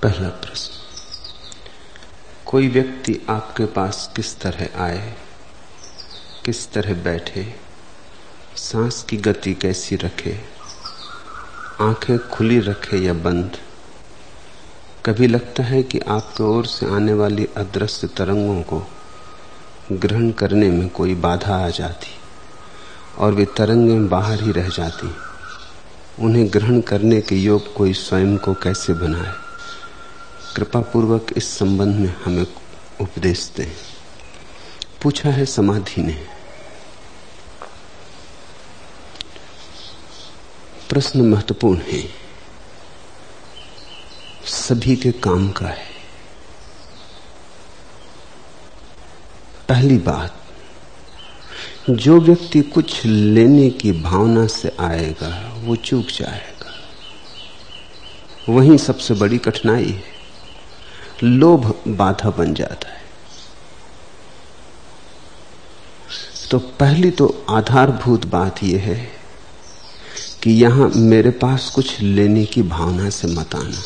पहला प्रश्न, कोई व्यक्ति आपके पास किस तरह आए, किस तरह बैठे, सांस की गति कैसी रखे, आंखें खुली रखे या बंद, कभी लगता है कि आपकी ओर से आने वाली अदृश्य तरंगों को ग्रहण करने में कोई बाधा आ जाती और वे तरंगें बाहर ही रह जाती। उन्हें ग्रहण करने के योग कोई स्वयं को कैसे बनाए, कृपा पूर्वक इस संबंध में हमें उपदेश दें। पूछा है समाधि ने। प्रश्न महत्वपूर्ण है, सभी के काम का है। पहली बात, जो व्यक्ति कुछ लेने की भावना से आएगा वो चूक जाएगा। वहीं सबसे बड़ी कठिनाई है, लोभ बाधा बन जाता है। तो पहली तो आधारभूत बात यह है कि यहां मेरे पास कुछ लेने की भावना से मत आना।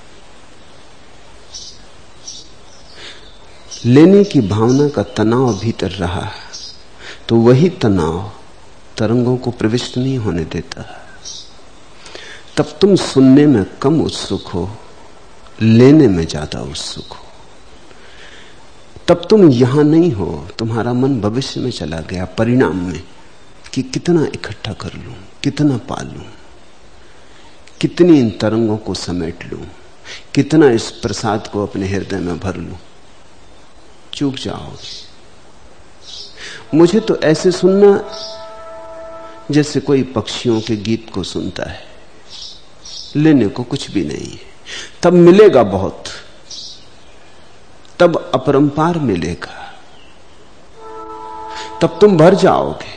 लेने की भावना का तनाव भीतर रहा तो वही तनाव तरंगों को प्रविष्ट नहीं होने देता। तब तुम सुनने में कम उत्सुक हो, लेने में ज्यादा उत्सुक हो। तब तुम यहां नहीं हो, तुम्हारा मन भविष्य में चला गया, परिणाम में, कि कितना इकट्ठा कर लूं, कितना पा लूं, कितनी इन तरंगों को समेट लूं, कितना इस प्रसाद को अपने हृदय में भर लूं। चूक जाओगे। मुझे तो ऐसे सुनना जैसे कोई पक्षियों के गीत को सुनता है। लेने को कुछ भी नहीं है, तब मिलेगा बहुत, तब अपरंपार मिलेगा, तब तुम भर जाओगे।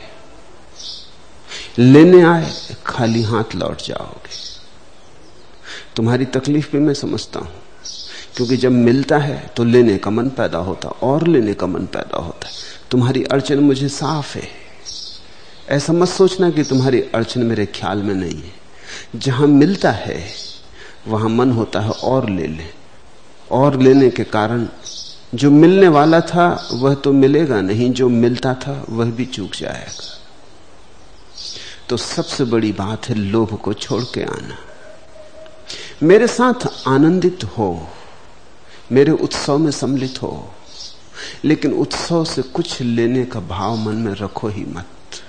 लेने आए खाली हाथ लौट जाओगे। तुम्हारी तकलीफ भी मैं समझता हूं, क्योंकि जब मिलता है तो लेने का मन पैदा होता और लेने का मन पैदा होता है। तुम्हारी अड़चन मुझे साफ है। ऐसा मत सोचना कि तुम्हारी अड़चन मेरे ख्याल में नहीं है। जहां मिलता है वहां मन होता है और ले ले, और लेने के कारण जो मिलने वाला था वह तो मिलेगा नहीं, जो मिलता था वह भी चूक जाएगा। तो सबसे बड़ी बात है लोभ को छोड़ के आना। मेरे साथ आनंदित हो, मेरे उत्सव में सम्मिलित हो, लेकिन उत्सव से कुछ लेने का भाव मन में रखो ही मत।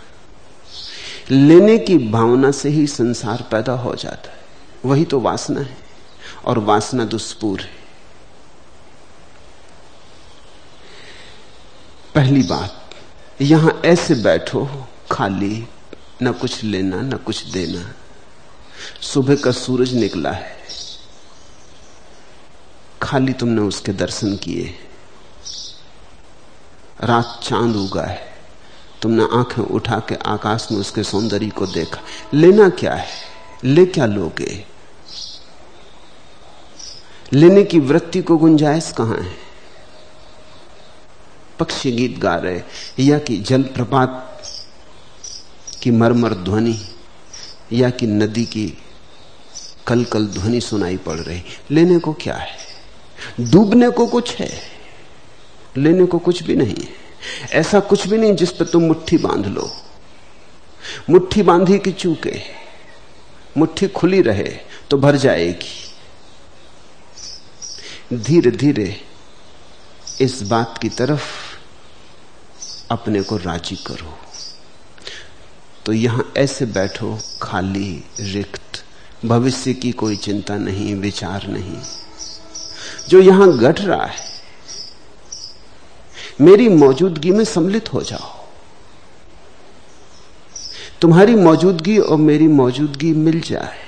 लेने की भावना से ही संसार पैदा हो जाता है, वही तो वासना है, और वासना दुष्पूर है। पहली बात, यहां ऐसे बैठो खाली, न कुछ लेना न कुछ देना। सुबह का सूरज निकला है, खाली तुमने उसके दर्शन किए। रात चांद उगा है, तुमने आंखें उठा के आकाश में उसके सौंदर्य को देखा। लेना क्या है? ले क्या लोगे? लेने की वृत्ति को गुंजाइश कहां है? पक्षी गीत गा रहे या कि जलप्रपात की मरमर ध्वनि या कि नदी की कलकल ध्वनि सुनाई पड़ रही। लेने को क्या है? डूबने को कुछ है, लेने को कुछ भी नहीं है। ऐसा कुछ भी नहीं जिस पे तुम मुट्ठी बांध लो। मुट्ठी बांधी की चूके, मुट्ठी खुली रहे तो भर जाएगी। धीरे धीरे इस बात की तरफ अपने को राजी करो। तो यहां ऐसे बैठो खाली, रिक्त, भविष्य की कोई चिंता नहीं, विचार नहीं। जो यहां घट रहा है मेरी मौजूदगी में सम्मिलित हो जाओ। तुम्हारी मौजूदगी और मेरी मौजूदगी मिल जाए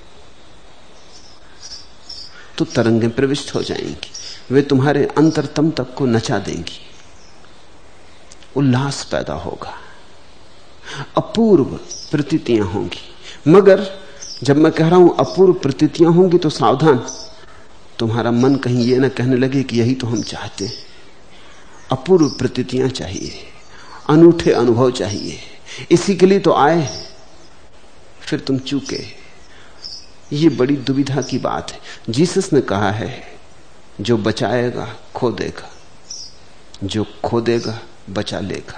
तो तरंगें प्रविष्ट हो जाएंगी। वे तुम्हारे अंतरतम तक को नचा देंगी, उल्लास पैदा होगा, अपूर्व प्रतीतियां होंगी। मगर जब मैं कह रहा हूं अपूर्व प्रतीतियां होंगी तो सावधान, तुम्हारा मन कहीं ये ना कहने लगे कि यही तो हम चाहते हैं। अपूर्व प्रतीतियां चाहिए, अनूठे अनुभव चाहिए, इसी के लिए तो आए, फिर तुम चूके। ये बड़ी दुविधा की बात है। जीसस ने कहा है जो बचाएगा खो देगा, जो खो देगा बचा लेगा।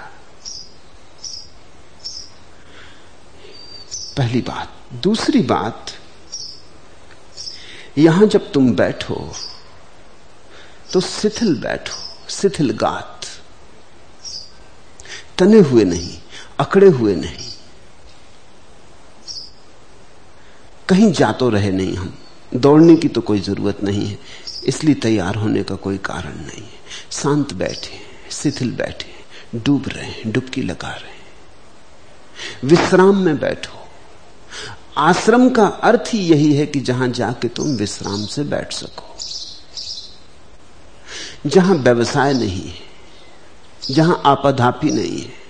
पहली बात। दूसरी बात, यहां जब तुम बैठो तो शिथिल बैठो, शिथिल गात, तने हुए नहीं, अकड़े हुए नहीं, कहीं जा तो रहे नहीं। हम दौड़ने की तो कोई जरूरत नहीं है, इसलिए तैयार होने का कोई कारण नहीं है। शांत बैठे, शिथिल बैठे, डूब रहे हैं, डुबकी लगा रहे हैं, विश्राम में बैठो। आश्रम का अर्थ ही यही है कि जहां जाके तुम विश्राम से बैठ सको, जहां व्यवसाय नहीं है, जहां आपाधापी नहीं है।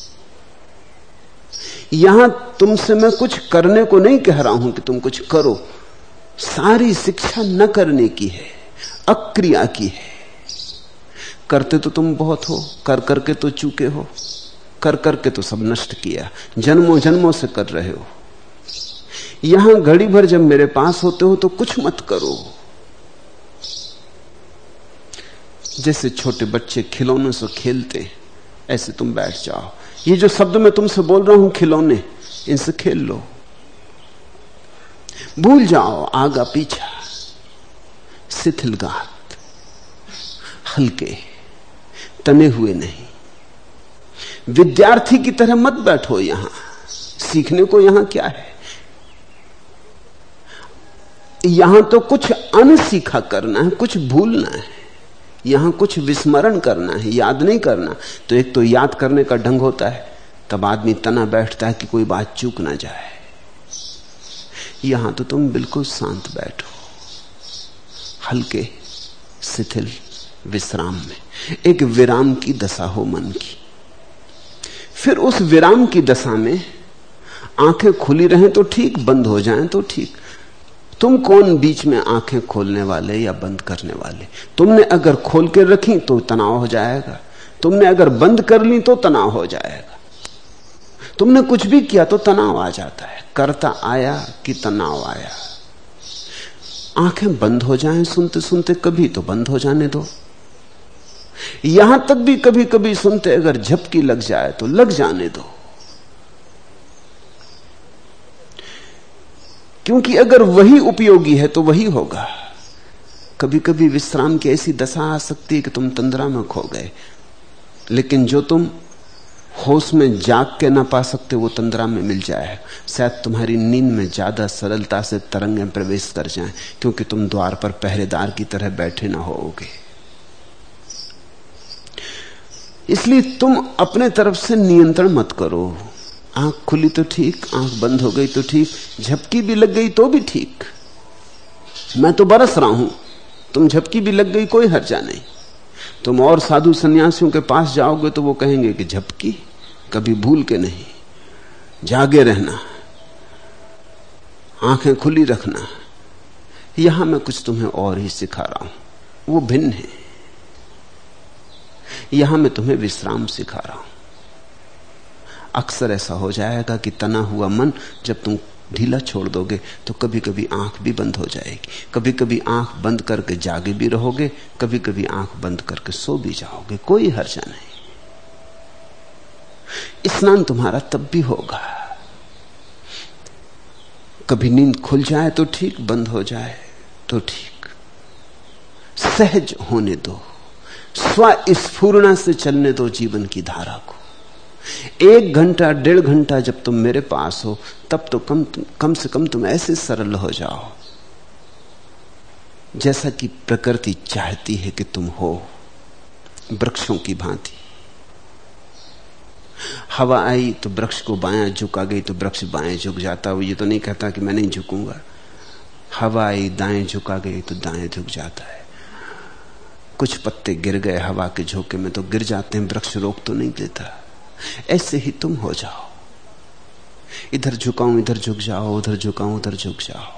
यहां तुमसे मैं कुछ करने को नहीं कह रहा हूं कि तुम कुछ करो। सारी शिक्षा न करने की है, अक्रिया की है। करते तो तुम बहुत हो, कर करके तो चूके हो, कर करके तो सब नष्ट किया, जन्मों जन्मों से कर रहे हो। यहां घड़ी भर जब मेरे पास होते हो तो कुछ मत करो। जैसे छोटे बच्चे खिलौनों से खेलते, ऐसे तुम बैठ जाओ। ये जो शब्द मैं तुमसे बोल रहा हूं, खिलौने, इनसे खेल लो। भूल जाओ आगा पीछा, शिथिल गात, हल्के, तने हुए नहीं। विद्यार्थी की तरह मत बैठो यहां। सीखने को यहां क्या है? यहां तो कुछ अनसीखा करना है, कुछ भूलना है, यहां कुछ विस्मरण करना है, याद नहीं करना। तो एक तो याद करने का ढंग होता है, तब आदमी तना बैठता है कि कोई बात चूक ना जाए। यहां तो तुम बिल्कुल शांत बैठो, हल्के, शिथिल, विश्राम में। एक विराम की दशा हो मन की। फिर उस विराम की दशा में आंखें खुली रहें तो ठीक, बंद हो जाएं तो ठीक। तुम कौन बीच में आंखें खोलने वाले या बंद करने वाले? तुमने अगर खोल के रखी तो तनाव हो जाएगा, तुमने अगर बंद कर ली तो तनाव हो जाएगा। तुमने कुछ भी किया तो तनाव आ जाता है। करता आया कि तनाव आया। आंखें बंद हो जाएं सुनते सुनते, कभी तो बंद हो जाने दो। यहां तक भी कभी कभी सुनते अगर झपकी लग जाए तो लग जाने दो, क्योंकि अगर वही उपयोगी है तो वही होगा। कभी कभी विश्राम की ऐसी दशा आ सकती है कि तुम तंद्रा में खो गए, लेकिन जो तुम होश में जाग के ना पा सकते वो तंद्रा में मिल जाए। शायद तुम्हारी नींद में ज्यादा सरलता से तरंगें प्रवेश कर जाएं, क्योंकि तुम द्वार पर पहरेदार की तरह बैठे ना होगे। इसलिए तुम अपने तरफ से नियंत्रण मत करो। आंख खुली तो ठीक, आंख बंद हो गई तो ठीक, झपकी भी लग गई तो भी ठीक। मैं तो बरस रहा हूं, तुम झपकी भी लग गई कोई हर्जा नहीं। तुम और साधु सन्यासियों के पास जाओगे तो वो कहेंगे कि झपकी कभी भूल के नहीं, जागे रहना, आंखें खुली रखना। यहां मैं कुछ तुम्हें और ही सिखा रहा हूं, वो भिन्न है। यहां मैं तुम्हें विश्राम सिखा रहा हूं। अक्सर ऐसा हो जाएगा कि तना हुआ मन जब तुम ढीला छोड़ दोगे तो कभी कभी आंख भी बंद हो जाएगी, कभी कभी आंख बंद करके जागे भी रहोगे, कभी कभी आंख बंद करके सो भी जाओगे, कोई हर्जा नहीं। स्नान तुम्हारा तब भी होगा। कभी नींद खुल जाए तो ठीक, बंद हो जाए तो ठीक। सहज होने दो, स्वस्फूर्णा से चलने दो जीवन की धारा को। 1 घंटा 1.5 घंटा जब तुम मेरे पास हो तब तो कम से कम तुम ऐसे सरल हो जाओ जैसा कि प्रकृति चाहती है कि तुम हो, वृक्षों की भांति। हवा आई तो वृक्ष को बायां झुका गई तो वृक्ष बाएं झुक जाता। वो ये तो नहीं कहता कि मैं नहीं झुकूंगा। हवा आई दाएं झुका गई तो दाएं झुक जाता है। कुछ पत्ते गिर गए हवा के झोंके में तो गिर जाते हैं, वृक्ष रोक तो नहीं देता। ऐसे ही तुम हो जाओ, इधर झुकाऊं इधर झुक जाओ, उधर झुकाऊं उधर झुक जाओ।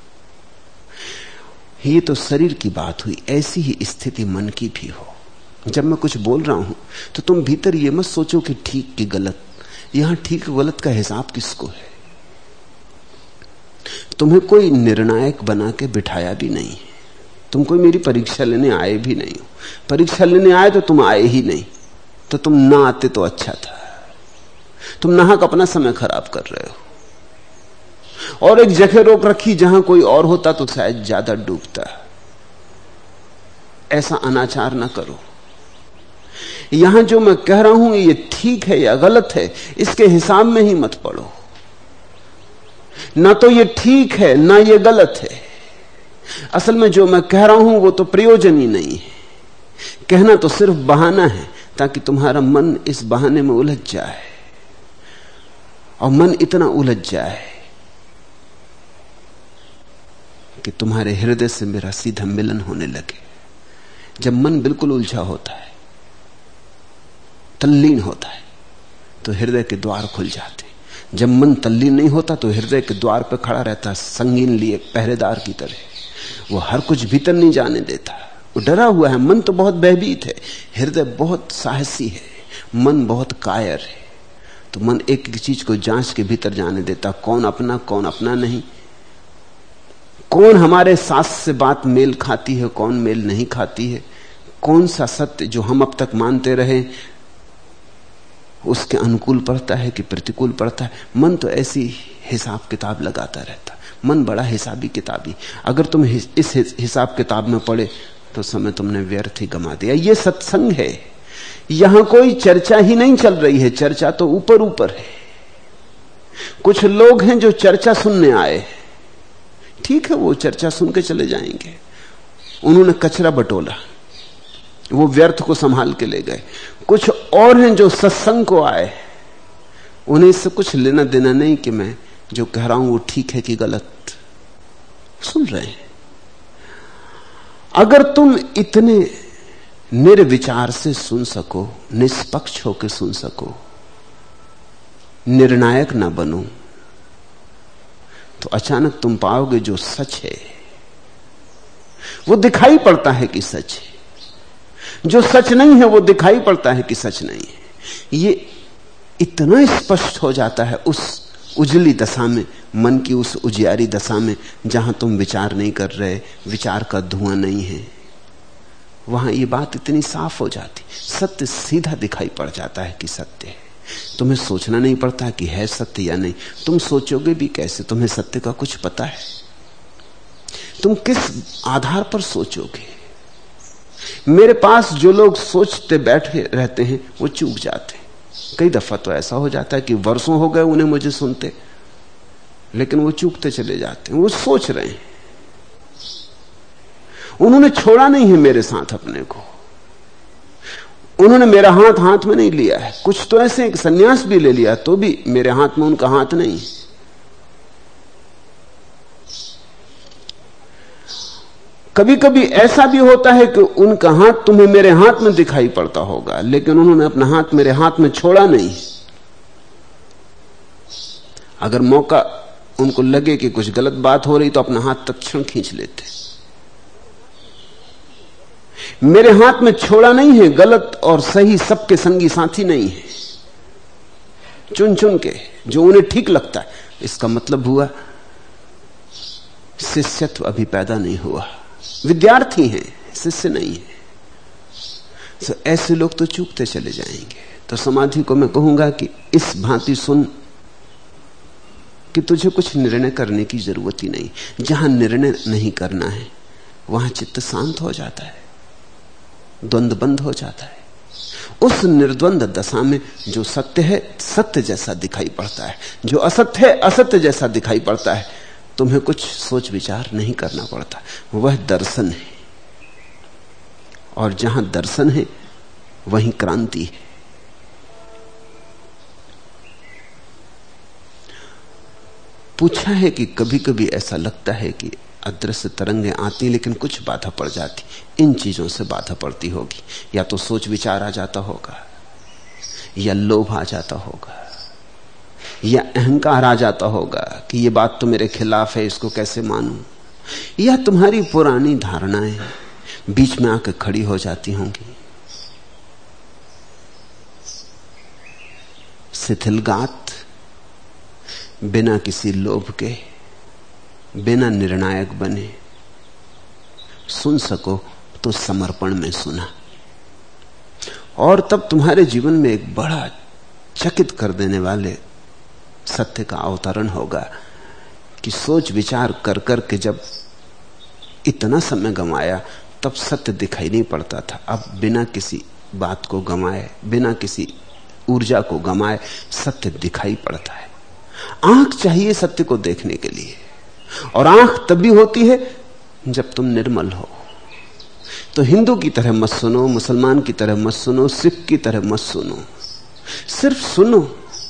ये तो शरीर की बात हुई, ऐसी ही स्थिति मन की भी हो। जब मैं कुछ बोल रहा हूं तो तुम भीतर ये मत सोचो कि ठीक कि गलत। यहां ठीक गलत का हिसाब किसको है? तुम्हें कोई निर्णायक बना के बिठाया भी नहीं, तुम कोई मेरी परीक्षा लेने आए भी नहीं हो। परीक्षा लेने आए तो तुम आए ही नहीं, तो तुम ना आते तो अच्छा था। तुम नाहक अपना समय खराब कर रहे हो और एक जगह रोक रखी जहां कोई और होता तो शायद ज्यादा डूबता। ऐसा अनाचार ना करो। यहां जो मैं कह रहा हूं ये ठीक है या गलत है, इसके हिसाब में ही मत पड़ो। ना तो ये ठीक है ना ये गलत है। असल में जो मैं कह रहा हूं वो तो प्रयोजन ही नहीं है। कहना तो सिर्फ बहाना है ताकि तुम्हारा मन इस बहाने में उलझ जाए, और मन इतना उलझ जाए कि तुम्हारे हृदय से मेरा सीधा मिलन होने लगे। जब मन बिल्कुल उलझा होता है, तल्लीन होता है, तो हृदय के द्वार खुल जाते। जब मन तल्लीन नहीं होता तो हृदय के द्वार पर खड़ा रहता संगीन लिए पहरेदार की तरह। वो हर कुछ भीतर नहीं जाने देता, वो डरा हुआ है। मन तो बहुत भयभीत है, हृदय बहुत साहसी है, मन बहुत कायर है। तो मन एक एक चीज को जांच के भीतर जाने देता, कौन अपना नहीं, कौन हमारे सास से बात मेल खाती है, कौन मेल नहीं खाती है, कौन सा सत्य जो हम अब तक मानते रहे उसके अनुकूल पड़ता है कि प्रतिकूल पड़ता है। मन तो ऐसी हिसाब किताब लगाता रहता। मन बड़ा हिसाबी किताबी। अगर तुम इस हिसाब किताब में पड़े तो समय तुमने व्यर्थ ही गंवा दिया। ये सत्संग है, यहां कोई चर्चा ही नहीं चल रही है। चर्चा तो ऊपर ऊपर है। कुछ लोग हैं जो चर्चा सुनने आए, ठीक है, वो चर्चा सुन के चले जाएंगे। उन्होंने कचरा बटोला, वो व्यर्थ को संभाल के ले गए। कुछ और हैं जो सत्संग को आए, उन्हें इससे कुछ लेना देना नहीं कि मैं जो कह रहा हूं वो ठीक है कि गलत। सुन रहे हैं। अगर तुम इतने निर्विचार से सुन सको, निष्पक्ष होकर सुन सको, निर्णायक ना बनो, तो अचानक तुम पाओगे जो सच है वो दिखाई पड़ता है कि सच है, जो सच नहीं है वो दिखाई पड़ता है कि सच नहीं है। ये इतना स्पष्ट हो जाता है उस उजली दशा में, मन की उस उजियारी दशा में जहां तुम विचार नहीं कर रहे, विचार का धुआं नहीं है। वहां ये बात इतनी साफ हो जाती, सत्य सीधा दिखाई पड़ जाता है कि सत्य है। तुम्हें सोचना नहीं पड़ता कि है सत्य या नहीं। तुम सोचोगे भी कैसे? तुम्हें सत्य का कुछ पता है? तुम किस आधार पर सोचोगे? मेरे पास जो लोग सोचते बैठे रहते हैं वो चूक जाते हैं। कई दफा तो ऐसा हो जाता है कि वर्षों हो गए उन्हें मुझे सुनते, लेकिन वो चूकते चले जाते हैं। वो सोच रहे हैं, उन्होंने छोड़ा नहीं है मेरे साथ अपने को, उन्होंने मेरा हाथ हाथ में नहीं लिया है। कुछ तो ऐसे एक सन्यास भी ले लिया तो भी मेरे हाथ में उनका हाथ नहीं। कभी कभी ऐसा भी होता है कि उनका हाथ तुम्हें मेरे हाथ में दिखाई पड़ता होगा, लेकिन उन्होंने अपना हाथ मेरे हाथ में छोड़ा नहीं। अगर मौका उनको लगे कि कुछ गलत बात हो रही तो अपना हाथ तत्क्षण खींच लेते। मेरे हाथ में छोड़ा नहीं है। गलत और सही सबके संगी साथी नहीं है। चुन चुन के जो उन्हें ठीक लगता है। इसका मतलब हुआ शिष्यत्व अभी पैदा नहीं हुआ। विद्यार्थी हैं, शिष्य नहीं है। तो ऐसे लोग तो चूकते चले जाएंगे। तो समाधि को मैं कहूंगा कि इस भांति सुन कि तुझे कुछ निर्णय करने की जरूरत ही नहीं। जहां निर्णय नहीं करना है वहां चित्त शांत हो जाता है, द्वंद्व बंद हो जाता है। उस निर्द्वंद दशा में जो सत्य है सत्य जैसा दिखाई पड़ता है, जो असत्य है असत्य जैसा दिखाई पड़ता है। तुम्हें कुछ सोच विचार नहीं करना पड़ता, वह दर्शन है। और जहां दर्शन है वहीं क्रांति है। पूछा है कि कभी कभी ऐसा लगता है कि अदृश्य तरंगें आती लेकिन कुछ बाधा पड़ जाती। इन चीजों से बाधा पड़ती होगी। या तो सोच विचार आ जाता होगा, या लोभ आ जाता होगा, या अहंकार आ जाता होगा कि ये बात तो मेरे खिलाफ है, इसको कैसे मानूं। या तुम्हारी पुरानी धारणाएं बीच में आकर खड़ी हो जाती होंगी। शिथिलगात बिना किसी लोभ के बिना निर्णायक बने सुन सको तो समर्पण में सुना। और तब तुम्हारे जीवन में एक बड़ा चकित कर देने वाले सत्य का अवतरण होगा कि सोच विचार कर कर के जब इतना समय गंवाया तब सत्य दिखाई नहीं पड़ता था। अब बिना किसी बात को गंवाए, बिना किसी ऊर्जा को गंवाए सत्य दिखाई पड़ता है। आंख चाहिए सत्य को देखने के लिए, और आंख तभी होती है जब तुम निर्मल हो। तो हिंदू की तरह मत सुनो, मुसलमान की तरह मत सुनो, सिख की तरह मत सुनो, सिर्फ सुनो।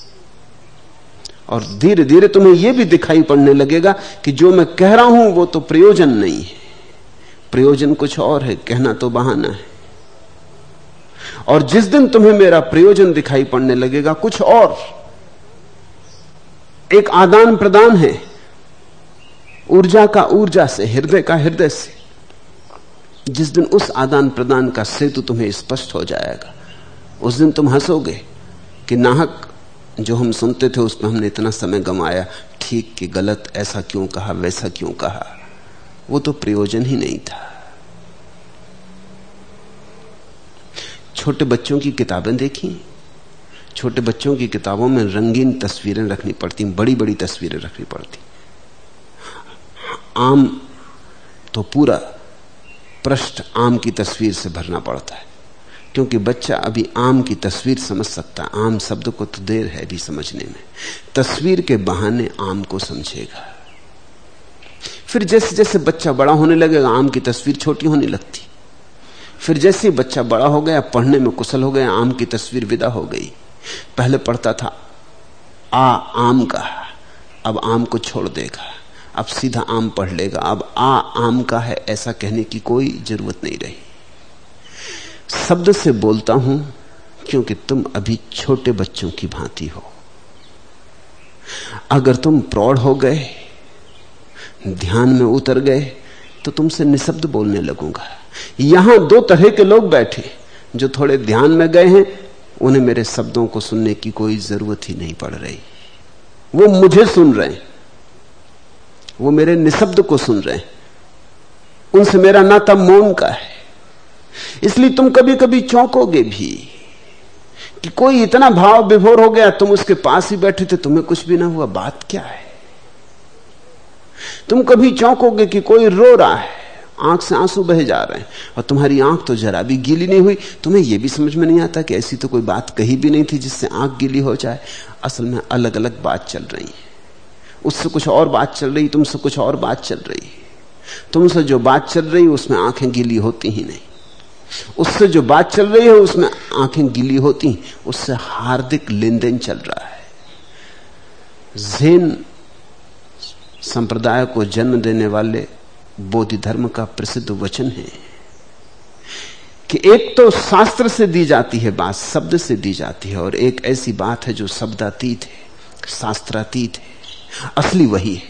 और धीरे धीरे तुम्हें यह भी दिखाई पड़ने लगेगा कि जो मैं कह रहा हूं वो तो प्रयोजन नहीं है, प्रयोजन कुछ और है, कहना तो बहाना है। और जिस दिन तुम्हें मेरा प्रयोजन दिखाई पड़ने लगेगा कुछ और, एक आदान प्रदान है ऊर्जा का ऊर्जा से, हृदय का हृदय से, जिस दिन उस आदान प्रदान का सेतु तुम्हें स्पष्ट हो जाएगा, उस दिन तुम हंसोगे कि नाहक जो हम सुनते थे उस पर हमने इतना समय गंवाया, ठीक कि गलत, ऐसा क्यों कहा, वैसा क्यों कहा, वो तो प्रयोजन ही नहीं था। छोटे बच्चों की किताबें देखी, छोटे बच्चों की किताबों में रंगीन तस्वीरें रखनी पड़ती, बड़ी बड़ी तस्वीरें रखनी पड़ती। आम तो पूरा पृष्ठ आम की तस्वीर से भरना पड़ता है, क्योंकि बच्चा अभी आम की तस्वीर समझ सकता, आम शब्द को तो देर है भी समझने में, तस्वीर के बहाने आम को समझेगा। फिर जैसे जैसे बच्चा बड़ा होने लगेगा आम की तस्वीर छोटी होने लगती, फिर जैसे बच्चा बड़ा हो गया, पढ़ने में कुशल हो गया, आम की तस्वीर विदा हो गई। पहले पढ़ता था आम का, अब आम को छोड़ देगा, अब सीधा आम पढ़ लेगा, अब आम का है ऐसा कहने की कोई जरूरत नहीं रही। शब्द से बोलता हूं क्योंकि तुम अभी छोटे बच्चों की भांति हो। अगर तुम प्रौढ़ हो गए, ध्यान में उतर गए, तो तुमसे निशब्द बोलने लगूंगा। यहां दो तरह के लोग बैठे, जो थोड़े ध्यान में गए हैं, उन्हें मेरे शब्दों को सुनने की कोई जरूरत ही नहीं पड़ रही। वो मुझे सुन रहे हैं, वो मेरे निशब्द को सुन रहे हैं, उनसे मेरा नाता मौन का है। इसलिए तुम कभी कभी चौंकोगे भी कि कोई इतना भाव विभोर हो गया, तुम उसके पास ही बैठे थे, तुम्हें कुछ भी ना हुआ, बात क्या है। तुम कभी चौंकोगे कि कोई रो रहा है, आंख से आंसू बह जा रहे हैं, और तुम्हारी आंख तो जरा भी गीली नहीं हुई। तुम्हें यह भी समझ में नहीं आता कि ऐसी तो कोई बात कही भी नहीं थी जिससे आंख गीली हो जाए। असल में अलग अलग बात चल रही है, उससे कुछ और बात चल रही, तुमसे कुछ और बात चल रही। तुमसे जो बात चल रही उसमें आंखें गीली होती ही नहीं, उससे जो बात चल रही है उसमें आंखें गीली होती, उससे हार्दिक लेन देन चल रहा है। ज़ेन संप्रदाय को जन्म देने वाले बोधि धर्म का प्रसिद्ध वचन है कि एक तो शास्त्र से दी जाती है बात, शब्द से दी जाती है, और एक ऐसी बात है जो शब्दातीत है, शास्त्रातीत है, असली वही है।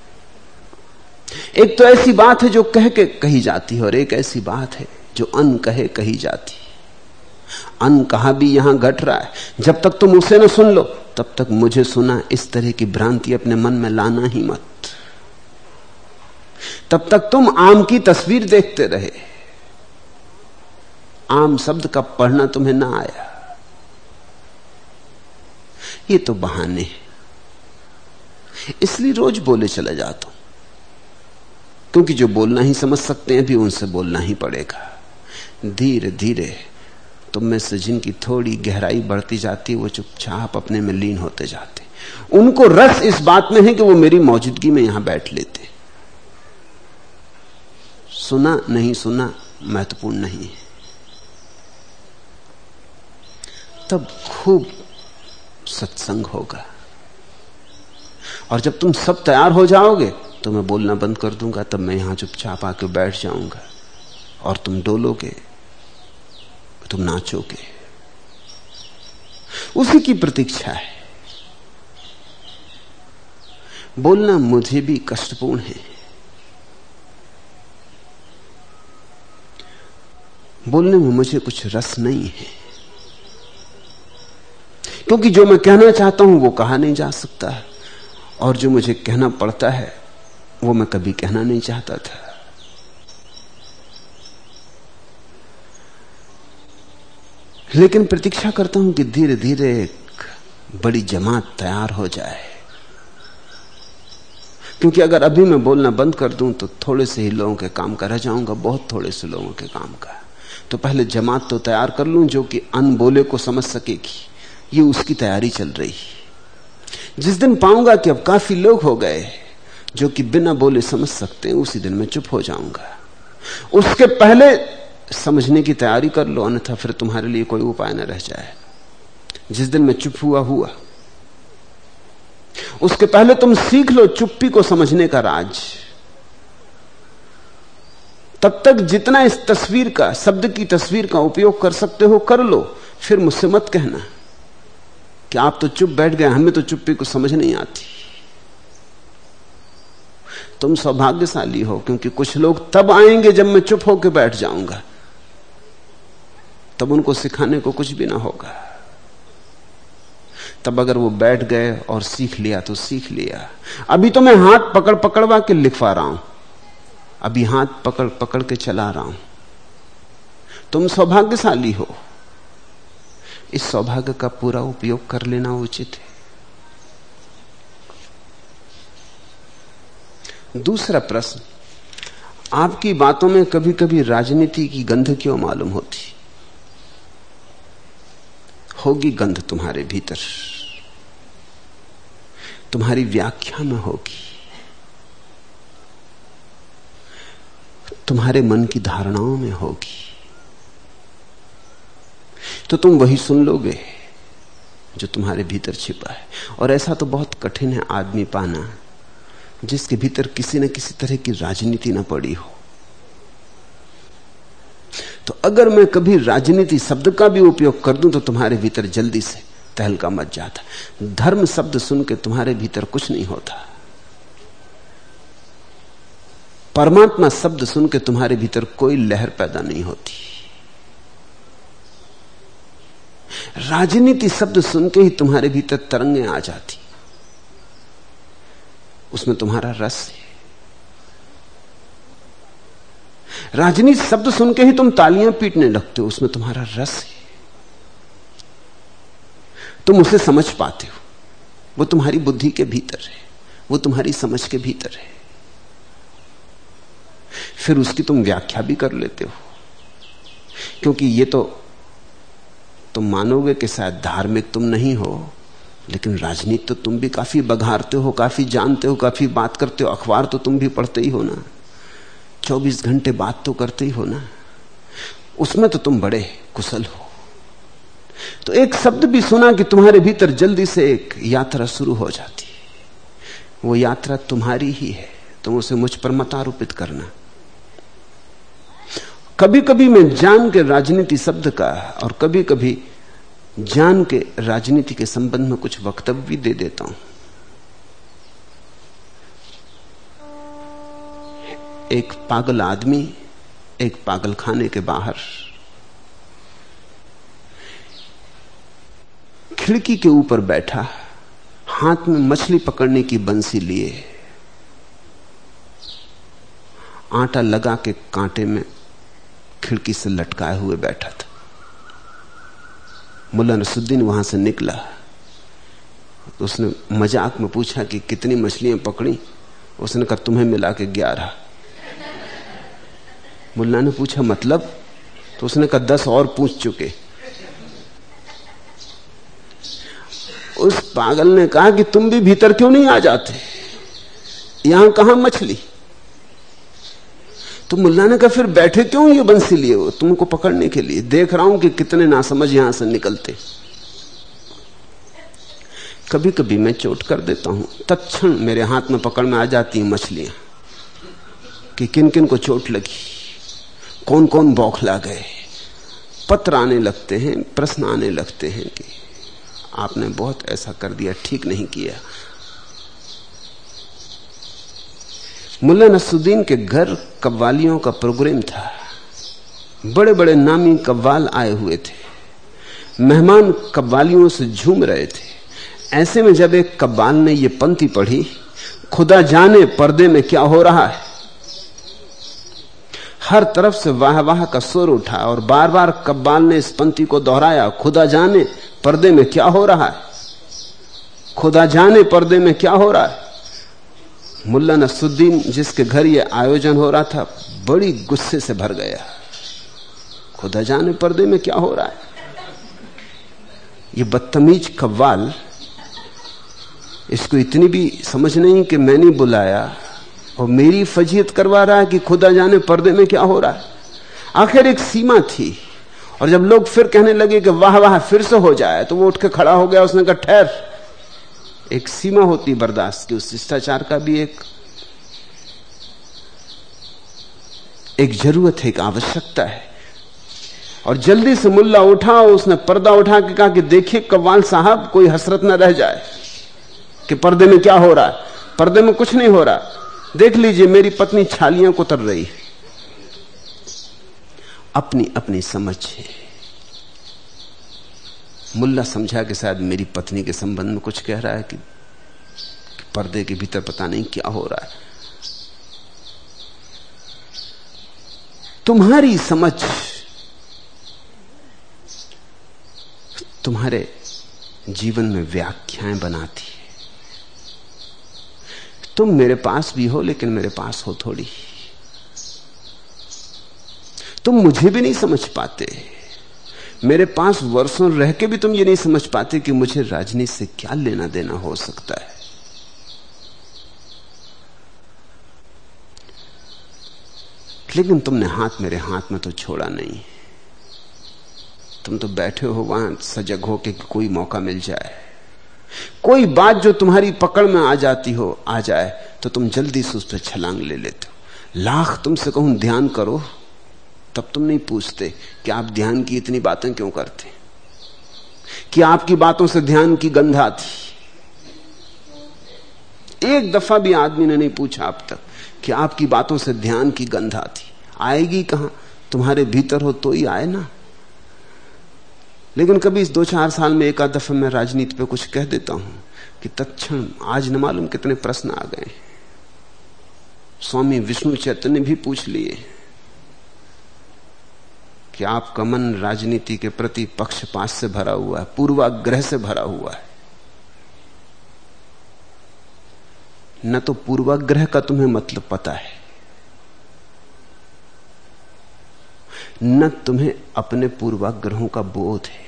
एक तो ऐसी बात है जो कह के कही जाती है, और एक ऐसी बात है जो अन कहे कही जाती। अन कहा भी यहां घट रहा है। जब तक तुम उसे न सुन लो तब तक मुझे सुना, इस तरह की भ्रांति अपने मन में लाना ही मत। तब तक तुम आम की तस्वीर देखते रहे, आम शब्द का पढ़ना तुम्हें ना आया। ये तो बहाने हैं, इसलिए रोज बोले चला जाता हूं, क्योंकि जो बोलना ही समझ सकते हैं भी उनसे बोलना ही पड़ेगा। धीरे धीरे तुम में से जिनकी थोड़ी गहराई बढ़ती जाती, वो चुपचाप अपने में लीन होते जाते। उनको रस इस बात में है कि वो मेरी मौजूदगी में यहां बैठ लेते। सुना नहीं सुना महत्वपूर्ण नहीं है। तब खूब सत्संग होगा, और जब तुम सब तैयार हो जाओगे तो मैं बोलना बंद कर दूंगा। तब मैं यहां चुपचाप आके बैठ जाऊंगा, और तुम डोलोगे, तुम नाचोगे। उसी की प्रतीक्षा है। बोलना मुझे भी कष्टपूर्ण है, बोलने में मुझे कुछ रस नहीं है, क्योंकि जो मैं कहना चाहता हूं वो कहा नहीं जा सकता, और जो मुझे कहना पड़ता है वो मैं कभी कहना नहीं चाहता था। लेकिन प्रतीक्षा करता हूं कि धीरे धीरे एक बड़ी जमात तैयार हो जाए, क्योंकि अगर अभी मैं बोलना बंद कर दूं तो थोड़े से ही लोगों के काम का रह जाऊंगा, बहुत थोड़े से लोगों के काम का। तो पहले जमात तो तैयार कर लूं जो कि अनबोले को समझ सकेगी। ये उसकी तैयारी चल रही। जिस दिन पाऊंगा कि अब काफी लोग हो गए जो कि बिना बोले समझ सकते हैं, उसी दिन मैं चुप हो जाऊंगा। उसके पहले समझने की तैयारी कर लो, अन्यथा फिर तुम्हारे लिए कोई उपाय न रह जाए। जिस दिन मैं चुप हुआ उसके पहले तुम सीख लो चुप्पी को समझने का राज। तब तक जितना इस तस्वीर का, शब्द की तस्वीर का उपयोग कर सकते हो कर लो। फिर मुझसे मत कहना कि आप तो चुप बैठ गए, हमें तो चुप्पी को समझ नहीं आती। तुम सौभाग्यशाली हो, क्योंकि कुछ लोग तब आएंगे जब मैं चुप होकर बैठ जाऊंगा, तब उनको सिखाने को कुछ भी ना होगा। तब अगर वो बैठ गए और सीख लिया तो सीख लिया। अभी तो मैं हाथ पकड़ पकड़वा के लिखवा रहा हूं, अभी हाथ पकड़ पकड़ के चला रहा हूं। तुम सौभाग्यशाली हो, इस सौभाग्य का पूरा उपयोग कर लेना उचित है। दूसरा प्रश्न, आपकी बातों में कभी कभी राजनीति की गंध क्यों मालूम होती? होगी गंध तुम्हारे भीतर, तुम्हारी व्याख्या में होगी, तुम्हारे मन की धारणाओं में होगी। तो तुम वही सुन लोगे जो तुम्हारे भीतर छिपा है। और ऐसा तो बहुत कठिन है आदमी पाना जिसके भीतर किसी न किसी तरह की राजनीति न पड़ी हो। तो अगर मैं कभी राजनीति शब्द का भी उपयोग कर दूं तो तुम्हारे भीतर जल्दी से तहलका मच जाता। धर्म शब्द सुन के तुम्हारे भीतर कुछ नहीं होता। परमात्मा शब्द सुन के तुम्हारे भीतर कोई लहर पैदा नहीं होती। राजनीति शब्द सुन के ही तुम्हारे भीतर तरंगें आ जाती, उसमें तुम्हारा रस है। राजनीति शब्द सुन के ही तुम तालियां पीटने लगते हो, उसमें तुम्हारा रस है। तुम उसे समझ पाते हो, वो तुम्हारी बुद्धि के भीतर है, वो तुम्हारी समझ के भीतर है। फिर उसकी तुम व्याख्या भी कर लेते हो, क्योंकि ये तो तुम मानोगे कि शायद धार्मिक तुम नहीं हो, लेकिन राजनीति तो तुम भी काफी बघारते हो, काफी जानते हो, काफी बात करते हो। अखबार तो तुम भी पढ़ते ही हो ना, 24 घंटे बात तो करते ही हो ना, उसमें तो तुम बड़े कुशल हो। तो एक शब्द भी सुना कि तुम्हारे भीतर जल्दी से एक यात्रा शुरू हो जाती है। वो यात्रा तुम्हारी ही है, तुम उसे मुझ पर मत आरोपित करना। कभी कभी मैं जान के राजनीति शब्द का और कभी कभी जान के राजनीति के संबंध में कुछ वक्तव्य भी दे देता हूं। एक पागल आदमी एक पागल खाने के बाहर खिड़की के ऊपर बैठा, हाथ में मछली पकड़ने की बंसी लिए, आटा लगा के कांटे में खिड़की से लटकाए हुए बैठा था। मुल्ला नसरुद्दीन वहां से निकला तो उसने मजाक में पूछा कि कितनी मछलियां पकड़ी? उसने कहा तुम्हें मिला के 11। मुल्ला ने पूछा मतलब? तो उसने कहा 10 और पूछ चुके। उस पागल ने कहा कि तुम भी भीतर क्यों नहीं आ जाते, यहां कहां मछली? तो मुल्ला ने कहा फिर बैठे क्यों ये बंसी लिए हो? तुमको पकड़ने के लिए। देख रहा हूं कि कितने नासमझ यहां से निकलते। कभी कभी मैं चोट कर देता हूं, तत्क्षण मेरे हाथ में पकड़ में आ जाती हैं मछलियां कि किन किन को चोट लगी, कौन कौन बौखला गए। पत्र आने लगते हैं, प्रश्न आने लगते हैं कि आपने बहुत ऐसा कर दिया, ठीक नहीं किया। मुल्ला नसरुद्दीन के घर कव्वालियों का प्रोग्राम था, बड़े बड़े नामी कव्वाल आए हुए थे, मेहमान कव्वालियों से झूम रहे थे। ऐसे में जब एक कव्वाल ने ये पंक्ति पढ़ी, खुदा जाने पर्दे में क्या हो रहा है। हर तरफ से वाह वाह का सुर उठा और बार बार कव्वाल ने इस पंक्ति को दोहराया, खुदा जाने पर्दे में क्या हो रहा है, खुदा जाने पर्दे में क्या हो रहा है। मुल्ला नसरुद्दीन जिसके घर यह आयोजन हो रहा था बड़ी गुस्से से भर गया। खुदा जाने पर्दे में क्या हो रहा है। ये बदतमीज कव्वाल, इसको इतनी भी समझ नहीं कि मैंने बुलाया और मेरी फजीयत करवा रहा है कि खुदा जाने पर्दे में क्या हो रहा है। आखिर एक सीमा थी, और जब लोग फिर कहने लगे कि वाह वाह फिर से हो जाए, तो वो उठ के खड़ा हो गया। उसने कहा ठहर, एक सीमा होती बर्दाश्त की, उस शिष्टाचार का भी एक जरूरत है, एक आवश्यकता है। और जल्दी से मुल्ला उठा, उसने पर्दा उठा के कहा कि देखिए कव्वाल साहब, कोई हसरत न रह जाए कि पर्दे में क्या हो रहा है। पर्दे में कुछ नहीं हो रहा, देख लीजिए मेरी पत्नी छालियां कुतर रही है। अपनी अपनी समझ है। मुल्ला समझा कि शायद मेरी पत्नी के संबंध में कुछ कह रहा है कि पर्दे के भीतर पता नहीं क्या हो रहा है। तुम्हारी समझ तुम्हारे जीवन में व्याख्याएं बनाती है। तुम मेरे पास भी हो, लेकिन मेरे पास हो थोड़ी। तुम मुझे भी नहीं समझ पाते। मेरे पास वर्षों रह के भी तुम ये नहीं समझ पाते कि मुझे राजनीति से क्या लेना देना हो सकता है। लेकिन तुमने हाथ मेरे हाथ में तो छोड़ा नहीं। तुम तो बैठे हो वहां सजग हो कि कोई मौका मिल जाए, कोई बात जो तुम्हारी पकड़ में आ जाती हो, आ जाए तो तुम जल्दी से उस पर छलांग ले लेते हो। लाख तुमसे कहूं ध्यान करो, तब तुम नहीं पूछते कि आप ध्यान की इतनी बातें क्यों करते, कि आपकी बातों से ध्यान की गंध आती। एक दफा भी आदमी ने नहीं पूछा अब तक कि आपकी बातों से ध्यान की गंध आती। आएगी कहां, तुम्हारे भीतर हो तो ही आए ना। लेकिन कभी इस 2-4 साल में एक आध दफा मैं राजनीति पे कुछ कह देता हूं कि तत्क्षण आज न मालूम कितने प्रश्न आ गए। स्वामी विष्णु चैतन्य भी पूछ लिए कि आपका मन राजनीति के प्रति पक्षपात से भरा हुआ है, पूर्वाग्रह से भरा हुआ है। न तो पूर्वाग्रह का तुम्हें मतलब पता है, न तुम्हें अपने पूर्वाग्रहों का बोध है।